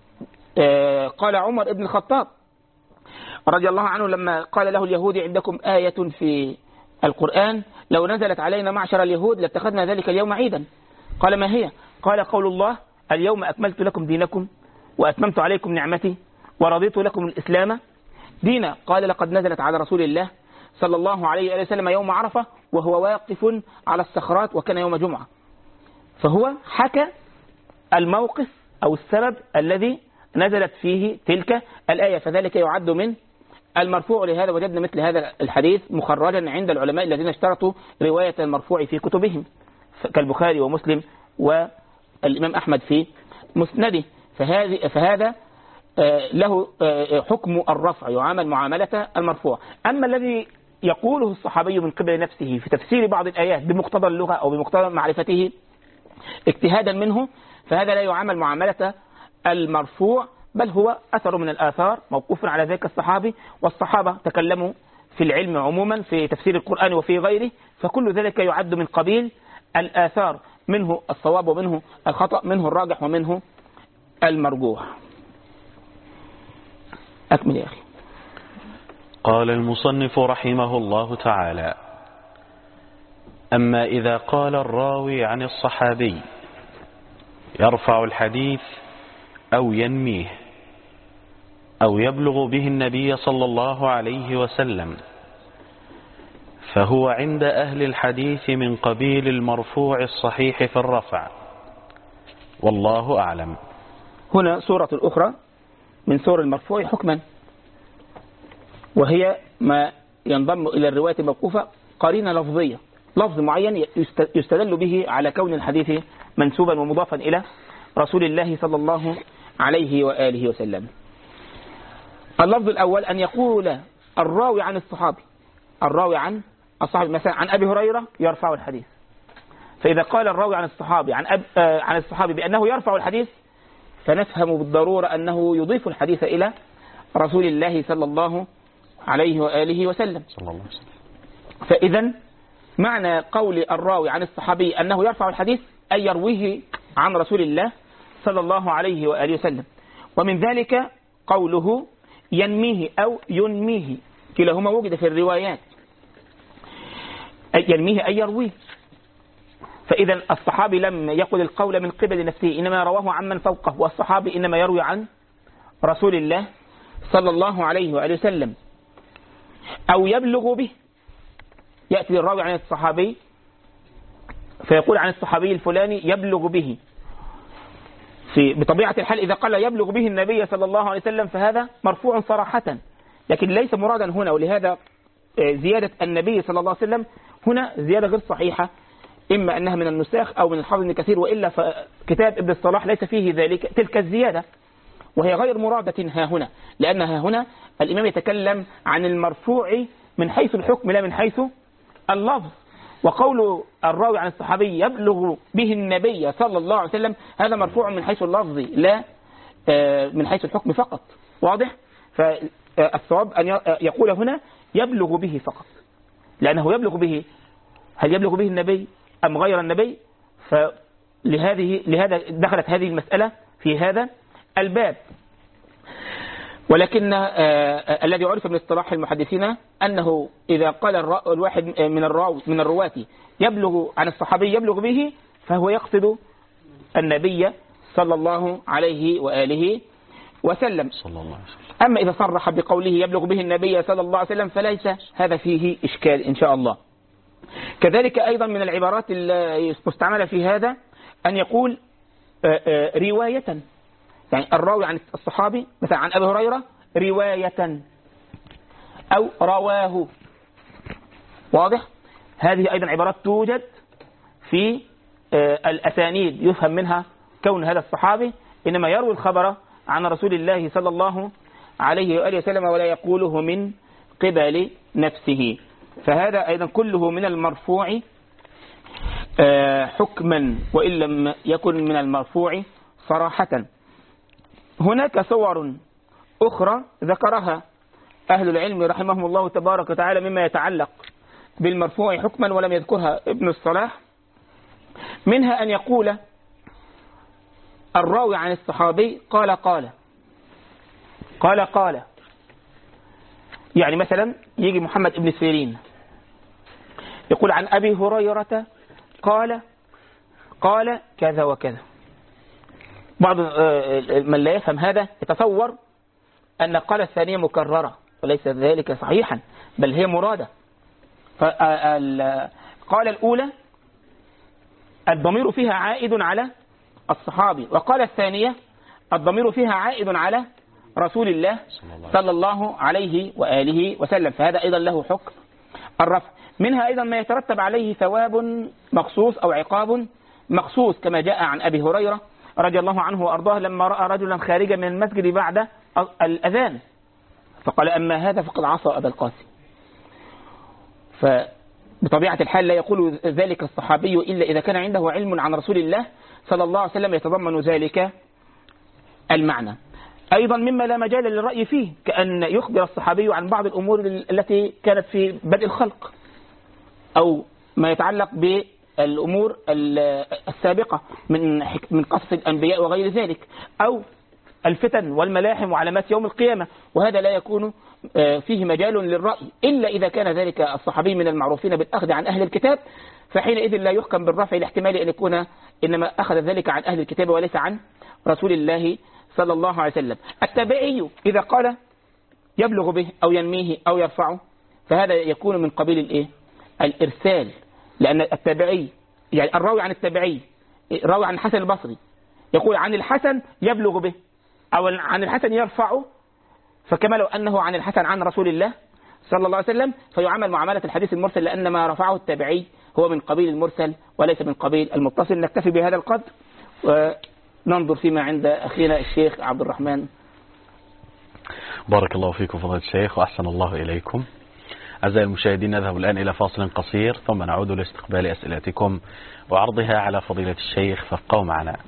قال عمر بن الخطاب رضي الله عنه لما قال له اليهود: عندكم آية في القرآن لو نزلت علينا معشر اليهود لاتخذنا ذلك اليوم عيدا. قال: ما هي؟ قال: قول الله: اليوم أكملت لكم دينكم وأتممت عليكم نعمتي ورضيت لكم الإسلام دينا. قال: لقد نزلت على رسول الله صلى الله عليه وسلم يوم عرفة وهو واقف على الصخرات وكان يوم جمعة. فهو حكى الموقف أو السبب الذي نزلت فيه تلك الآية، فذلك يعد من المرفوع. لهذا وجدنا مثل هذا الحديث مخرجا عند العلماء الذين اشترطوا رواية المرفوع في كتبهم كالبخاري ومسلم والإمام أحمد في مسنده. فهذا له حكم الرفع، يعامل معاملة المرفوع. أما الذي يقوله الصحابي من قبل نفسه في تفسير بعض الآيات بمقتضى اللغة أو بمقتضى معرفته اجتهادا منه، فهذا لا يعامل معاملة المرفوع، بل هو أثر من الآثار موقوف على ذلك الصحابي. والصحابة تكلموا في العلم عموما في تفسير القرآن وفي غيره، فكل ذلك يعد من قبيل الآثار، منه الصواب ومنه الخطأ، منه الراجح ومنه المرجوح. أكمل يا أخي. قال المصنف رحمه الله تعالى: أما إذا قال الراوي عن الصحابي يرفع الحديث أو ينميه أو يبلغ به النبي صلى الله عليه وسلم فهو عند أهل الحديث من قبيل المرفوع الصحيح في الرفع، والله أعلم. هنا صورة أخرى من صور المرفوع حكما، وهي ما ينضم إلى الرواية الموقوفة قرينة لفظية، لفظ معين يستدل به على كون الحديث منسوبا ومضافا إلى رسول الله صلى الله عليه وآله وسلم. اللفظ الأول أن يقول الراوي عن الصحابي، الراوي عن الصحابي مثلا عن أبي هريرة يرفع الحديث، فإذا قال الراوي عن الصحابي عن الصحابي بأنه يرفع الحديث فنفهم بالضرورة أنه يضيف الحديث إلى رسول الله صلى الله عليه وآله وسلم. فإذا معنى قول الراوي عن الصحابي أنه يرفع الحديث أي يرويه عن رسول الله صلى الله عليه وآله وسلم. ومن ذلك قوله ينميه أو ينميه، كلاهما وجد في الروايات. ينميه أي يرويه، فإذا الصحابي لم يقل القول من قبل نفسه، إنما رواه عن من فوقه، والصحابي إنما يروي عن رسول الله صلى الله عليه وآله وسلم. أو يبلغ به، يأتي الراوي عن الصحابي فيقول عن الصحابي الفلاني يبلغ به. بطبيعة الحال إذا قال يبلغ به النبي صلى الله عليه وسلم فهذا مرفوع صراحة، لكن ليس مرادا هنا، ولهذا زيادة النبي صلى الله عليه وسلم هنا زيادة غير صحيحة، إما أنها من النساخ أو من الحافظ ابن كثير، وإلا فكتاب ابن الصلاح ليس فيه تلك الزيادة، وهي غير مرادة ها هنا، لأنها هنا الإمام يتكلم عن المرفوع من حيث الحكم لا من حيث اللفظ. وقول الراوي عن الصحابي يبلغ به النبي صلى الله عليه وسلم هذا مرفوع من حيث اللفظ لا من حيث الحكم فقط. واضح؟ فالصواب أن يقول هنا يبلغ به فقط، لأنه يبلغ به، هل يبلغ به النبي أم غير النبي؟ لهذا دخلت هذه المسألة في هذا الباب. ولكن الذي عرف من اصطلاح المحدثين أنه إذا قال الواحد من الرواة يبلغ عن الصحابي يبلغ به، فهو يقصد النبي صلى الله عليه وآله وسلم. أما إذا صرح بقوله يبلغ به النبي صلى الله عليه وسلم فليس هذا فيه إشكال إن شاء الله. كذلك أيضا من العبارات المستعملة في هذا أن يقول رواية، يعني الراوي عن الصحابي مثلا عن أبي هريرة رواية أو رواه. واضح؟ هذه أيضا عبارات توجد في الأسانيد يفهم منها كون هذا الصحابي إنما يروي الخبر عن رسول الله صلى الله عليه وآله وسلم ولا يقوله من قبل نفسه، فهذا أيضا كله من المرفوع حكما وإن لم يكن من المرفوع صراحة. هناك صور أخرى ذكرها أهل العلم رحمهم الله تبارك وتعالى مما يتعلق بالمرفوع حكما ولم يذكرها ابن الصلاح، منها أن يقول الراوي عن الصحابي قال يعني مثلا يجي محمد ابن سيرين يقول عن أبي هريرة قال كذا وكذا. بعض من لا يفهم هذا يتصور أن قال الثانية مكررة، وليس ذلك صحيحا بل هي مرادة. قال الأولى الضمير فيها عائد على الصحابي، وقال الثانية الضمير فيها عائد على رسول الله صلى الله عليه وآله وسلم، فهذا أيضا له حكم الرفع. منها أيضا ما يترتب عليه ثواب مخصوص أو عقاب مخصوص، كما جاء عن أبي هريرة رضي الله عنه وأرضاه لما رأى رجلا خارجا من المسجد بعد الأذان فقال أما هذا فقد عصى أبا القاسم. فبطبيعة الحال لا يقول ذلك الصحابي إلا إذا كان عنده علم عن رسول الله صلى الله عليه وسلم يتضمن ذلك المعنى. أيضا مما لا مجال للرأي فيه كأن يخبر الصحابي عن بعض الأمور التي كانت في بدء الخلق أو ما يتعلق بالأمور السابقة من قصص الأنبياء وغير ذلك، أو الفتن والملاحم وعلامات يوم القيامة، وهذا لا يكون فيه مجال للرأي إلا إذا كان ذلك الصحابي من المعروفين بالأخذ عن أهل الكتاب، فحينئذ لا يحكم بالرفع لاحتمال أن يكون إنما أخذ ذلك عن أهل الكتاب وليس عن رسول الله صلى الله عليه وسلم. التابعي إذا قال يبلغ به أو ينميه أو يرفعه فهذا يكون من قبيل الإرسال، لأن التابعي يعني الراوي عن التابعي راوي عن الحسن البصري يقول عن الحسن يبلغ به أو عن الحسن يرفعه، فكما لو أنه عن الحسن عن رسول الله صلى الله عليه وسلم فيعمل معاملة الحديث المرسل، لأن ما رفعه التابعي هو من قبيل المرسل وليس من قبيل المتصل. نكتفي بهذا القدر وننظر فيما عند أخينا الشيخ عبد الرحمن. بارك الله فيكم فضيلة الشيخ وأحسن الله إليكم. أعزائي المشاهدين نذهب الآن إلى فاصل قصير ثم نعود لاستقبال أسئلتكم وعرضها على فضيلة الشيخ، فابقوا معنا.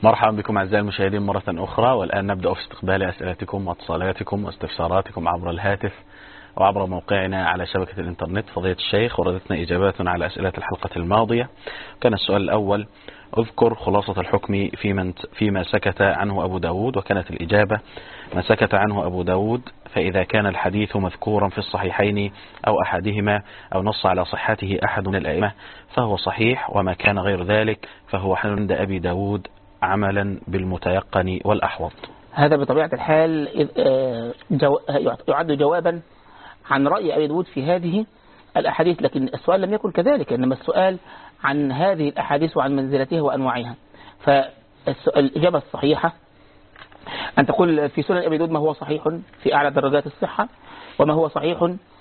مرحبا بكم أعزائي المشاهدين مرة أخرى، والآن نبدأ في استقبال أسئلتكم واتصالاتكم واستفساراتكم عبر الهاتف وعبر موقعنا على شبكة الإنترنت. فضيلة الشيخ، وردتنا إجابات على أسئلة الحلقة الماضية. كان السؤال الأول: اذكر خلاصة الحكم فيما سكت عنه أبو داود. وكانت الإجابة: ما سكت عنه أبو داود فإذا كان الحديث مذكورا في الصحيحين أو أحدهما أو نص على صحته أحد من الأئمة فهو صحيح، وما كان غير ذلك فهو عند أبي داود عملا بالمتيقن والأحوط. هذا بطبيعة الحال يعد جوابا عن رأي أبي داود في هذه الأحاديث، لكن السؤال لم يكن كذلك، إنما السؤال عن هذه الأحاديث وعن منزلتها وأنواعها. فالإجابة الصحيحة أن تقول في سنن أبي داود ما هو صحيح في أعلى درجات الصحة، وما هو صحيح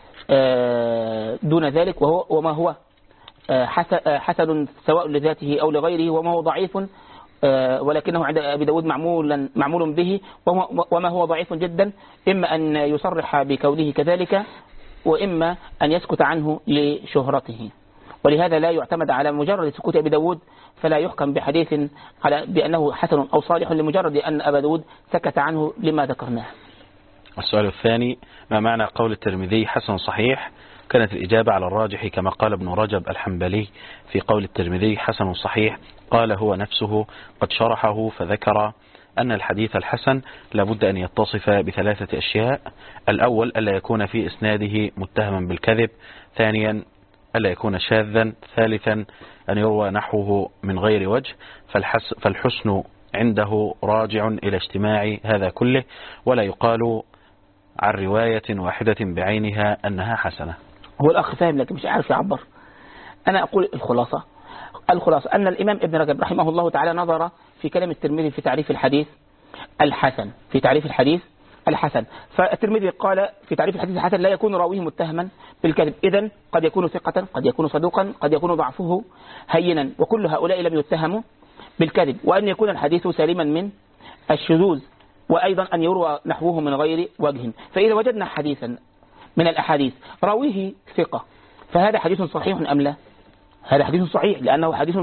دون ذلك، وما هو حسن سواء لذاته أو لغيره، وما هو ضعيف ولكنه عند أبي داود معمول به، وما هو ضعيف جدا، إما أن يصرح بكونه كذلك وإما أن يسكت عنه لشهرته. ولهذا لا يعتمد على مجرد سكوت أبي داود، فلا يحكم بحديث على بأنه حسن أو صالح لمجرد أن أبا داود سكت عنه لما ذكرناه. السؤال الثاني: ما معنى قول الترمذي حسن صحيح؟ كانت الإجابة على الراجح كما قال ابن رجب الحنبلي في قول الترمذي حسن صحيح، قال هو نفسه قد شرحه فذكر أن الحديث الحسن لابد أن يتصف بثلاثة أشياء: الأول ألا يكون في إسناده متهما بالكذب، ثانيا ألا يكون شاذا، ثالثا أن يروى نحوه من غير وجه. فالحسن عنده راجع إلى اجتماع هذا كله، ولا يقال عن رواية واحدة بعينها أنها حسنة. هو الأخ فاهم لكن مش عارف يعبر. أنا أقول الخلاصة أن الإمام ابن رجب رحمه الله تعالى نظر في كلام الترمذي في تعريف الحديث الحسن، في تعريف الحديث الحسن. فالترمذي قال في تعريف الحديث الحسن: لا يكون راويه متهما بالكذب. إذن قد يكون ثقة، قد يكون صدوقا، قد يكون ضعفه هينا، وكل هؤلاء لم يتهموا بالكذب. وأن يكون الحديث سالما من الشذوذ، وأيضا أن يروى نحوه من غير وجه. فإذا وجدنا حديثا من الأحاديث راويه ثقة، فهذا حديث صحيح أم لا؟ هذا حديث صحيح لأنه حديث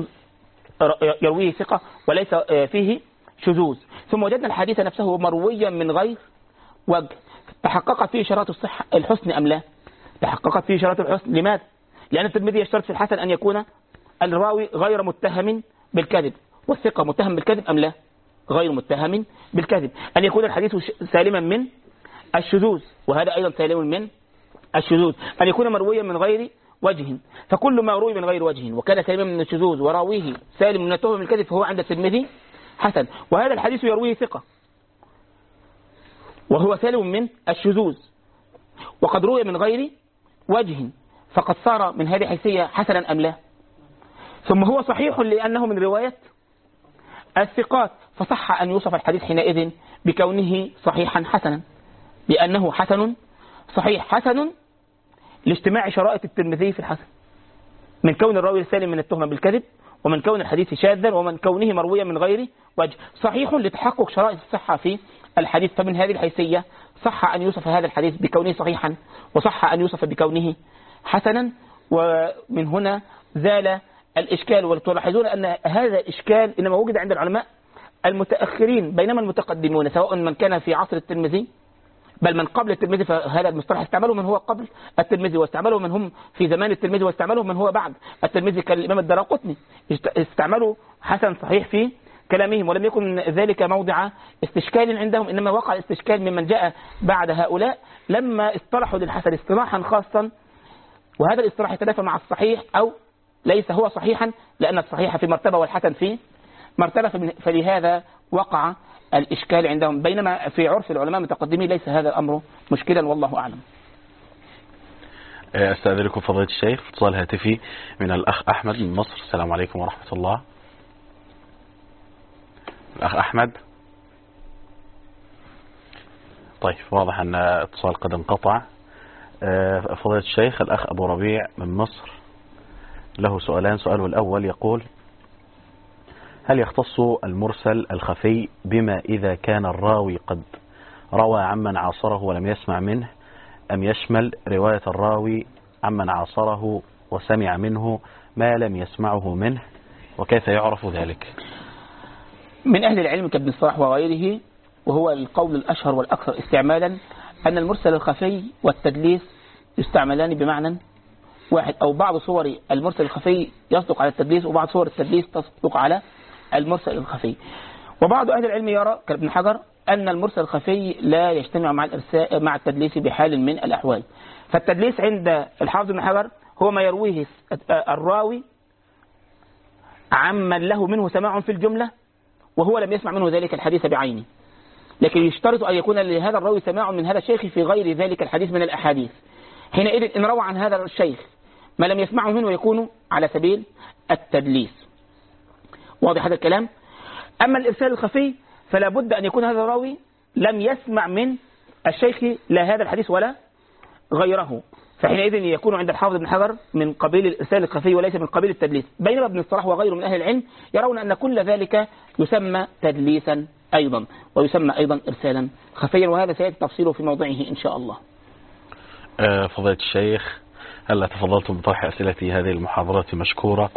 يرويه ثقة وليس فيه شذوذ. ثم وجدنا الحديث نفسه مرويا من غير وجه، تحققت فيه شرط الصحة الحسن أم لا؟ تحققت فيه شرط الحسن. لماذا؟ لأن الترمذي يشترط في الحسن أن يكون الراوي غير متهم بالكذب، والثقة متهم بالكذب أم لا؟ غير متهم بالكذب. أن يكون الحديث سالما من الشذوذ، وهذا أيضا سالم من الشذوذ. أن يكون مرويا من غير وجه، فكل ما روي من غير وجه وكان سالما من الشذوذ وراويه سالم من التهم بالكذب فهو عند الترمذي حسن. وهذا الحديث يرويه ثقة وهو سالم من الشذوذ وقد روي من غير وجه، فقد صار من هذه حيثية حسنا أم لا؟ ثم هو صحيح لأنه من رواية الثقات، فصح أن يوصف الحديث حينئذ بكونه صحيحا حسنا، لأنه حسن صحيح. حسن لاجتماع شرائط الترمذي في الحسن، من كون الراوي سالم من التهمة بالكذب، ومن كون الحديث شاذا، ومن كونه مرويا من غير وجه. صحيح لتحقق شرائط الصحة في الحديث، فمن هذه الحيثية صح أن يوصف هذا الحديث بكونه صحيحا، وصح أن يوصف بكونه حسنا. ومن هنا زال الإشكال. وتلاحظون أن هذا الإشكال إنما وجد عند العلماء المتأخرين، بينما المتقدمون سواء من كان في عصر الترمذي بل من قبل الترمذي، فهذا المصطلح استعمله من هو قبل الترمذي، واستعمله من هم في زمان الترمذي، واستعمله من هو بعد الترمذي كالإمام الدراقطني، استعملوا حسن صحيح في كلامهم، ولم يكن ذلك موضع استشكال عندهم، إنما وقع الاستشكال ممن جاء بعد هؤلاء لما اصطلحوا للحسن اصطلاحا خاصا، وهذا الاصطلاح يتنافى مع الصحيح أو ليس هو صحيحا، لأن الصحيح في مرتبة والحسن في مرتبة، فلهذا وقع الإشكال عندهم، بينما في عرف العلماء المتقدمين ليس هذا الأمر مشكلا، والله أعلم. أستأذنكم فضيلة الشيخ اتصال هاتفي من الأخ أحمد من مصر. السلام عليكم ورحمة الله. الأخ أحمد. طيب، واضح أن اتصال قد انقطع. فضيلة الشيخ، الأخ أبو ربيع من مصر له سؤالان. سؤاله الأول يقول: هل يختص المرسل الخفي بما إذا كان الراوي قد روى عمن عاصره ولم يسمع منه، أم يشمل رواية الراوي عمن عاصره وسمع منه ما لم يسمعه منه، وكيف يعرف ذلك؟ من أهل العلم كابن الصلاح وغيره، وهو القول الأشهر والأكثر استعمالا، أن المرسل الخفي والتدليس يستعملان بمعنى واحد، أو بعض صور المرسل الخفي يصدق على التدليس، وبعض صور التدليس تصدق على المرسل الخفي. وبعض أهل العلم يرى كابن حجر أن المرسل الخفي لا يجتمع مع التدليس بحال من الأحوال. فالتدليس عند الحافظ ابن حجر هو ما يرويه الراوي عمن له منه سماع في الجملة وهو لم يسمع منه ذلك الحديث بعينه، لكن يشترط أن يكون لهذا الراوي سماع من هذا الشيخ في غير ذلك الحديث من الأحاديث. حينئذ إن روى عن هذا الشيخ ما لم يسمعه منه يكون على سبيل التدليس. واضح هذا الكلام؟ أما الإرسال الخفي فلا بد أن يكون هذا الراوي لم يسمع من الشيخ لا هذا الحديث ولا غيره، فحينئذ يكون عند الحافظ ابن حجر من قبيل الإرسال الخفي وليس من قبيل التدليس. بينما ابن الصلاح وغيره من أهل العلم يرون أن كل ذلك يسمى تدليسا أيضا، ويسمى أيضا إرسالا خفيا، وهذا سيأتي تفصيله في موضعه إن شاء الله. فضيلة الشيخ، هل تفضلتم بطرح أسئلة هذه المحاضرة مشكورة؟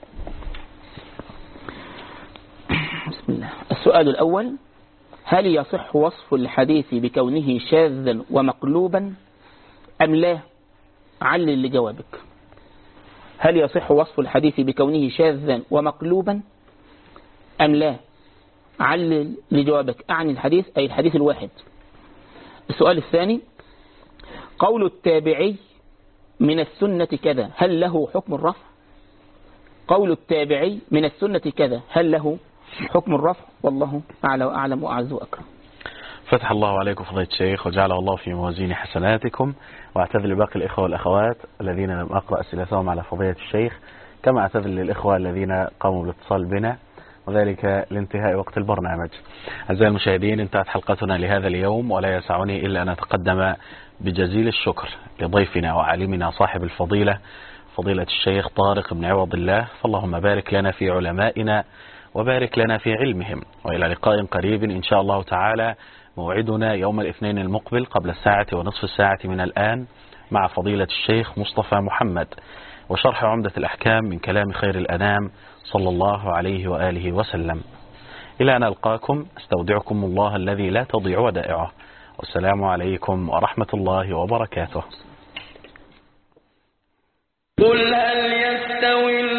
بسم الله. السؤال الأول: هل يصح وصف الحديث بكونه شاذا ومقلوبا أم لا؟ علل لجوابك. هل يصح وصف الحديث بكونه شاذا ومقلوبا أم لا؟ علل لجوابك. أعني الحديث أي الحديث الواحد. السؤال الثاني: قول التابعي من السنة كذا هل له حكم الرفع؟ قول التابعي من السنة كذا هل له حكم الرفع؟ والله أعلى وأعلم وأعز وأكرم. فتح الله عليكم فضيلة الشيخ وجعل الله في موازين حسناتكم، واعتذر لباقي الإخوة والأخوات الذين لم أقرأ أسئلتهم على فضيلة الشيخ، كما اعتذر للإخوة الذين قاموا بالاتصال بنا، وذلك لانتهاء وقت البرنامج. أعزائي المشاهدين، انتهت حلقتنا لهذا اليوم، ولا يسعني إلا أن أتقدم بجزيل الشكر لضيفنا وعالمنا صاحب الفضيلة فضيلة الشيخ طارق بن عوض الله، فاللهم بارك لنا في علمائنا وبارك لنا في علمهم، وإلى لقاء قريب إن شاء الله تعالى. موعدنا يوم الاثنين المقبل قبل 1:30 من الآن مع فضيلة الشيخ مصطفى محمد، وشرح عمدة الأحكام من كلام خير الأنام صلى الله عليه وآله وسلم. إلى أن ألقاكم استودعكم الله الذي لا تضيع ودائعه، والسلام عليكم ورحمة الله وبركاته. قل هل يستوي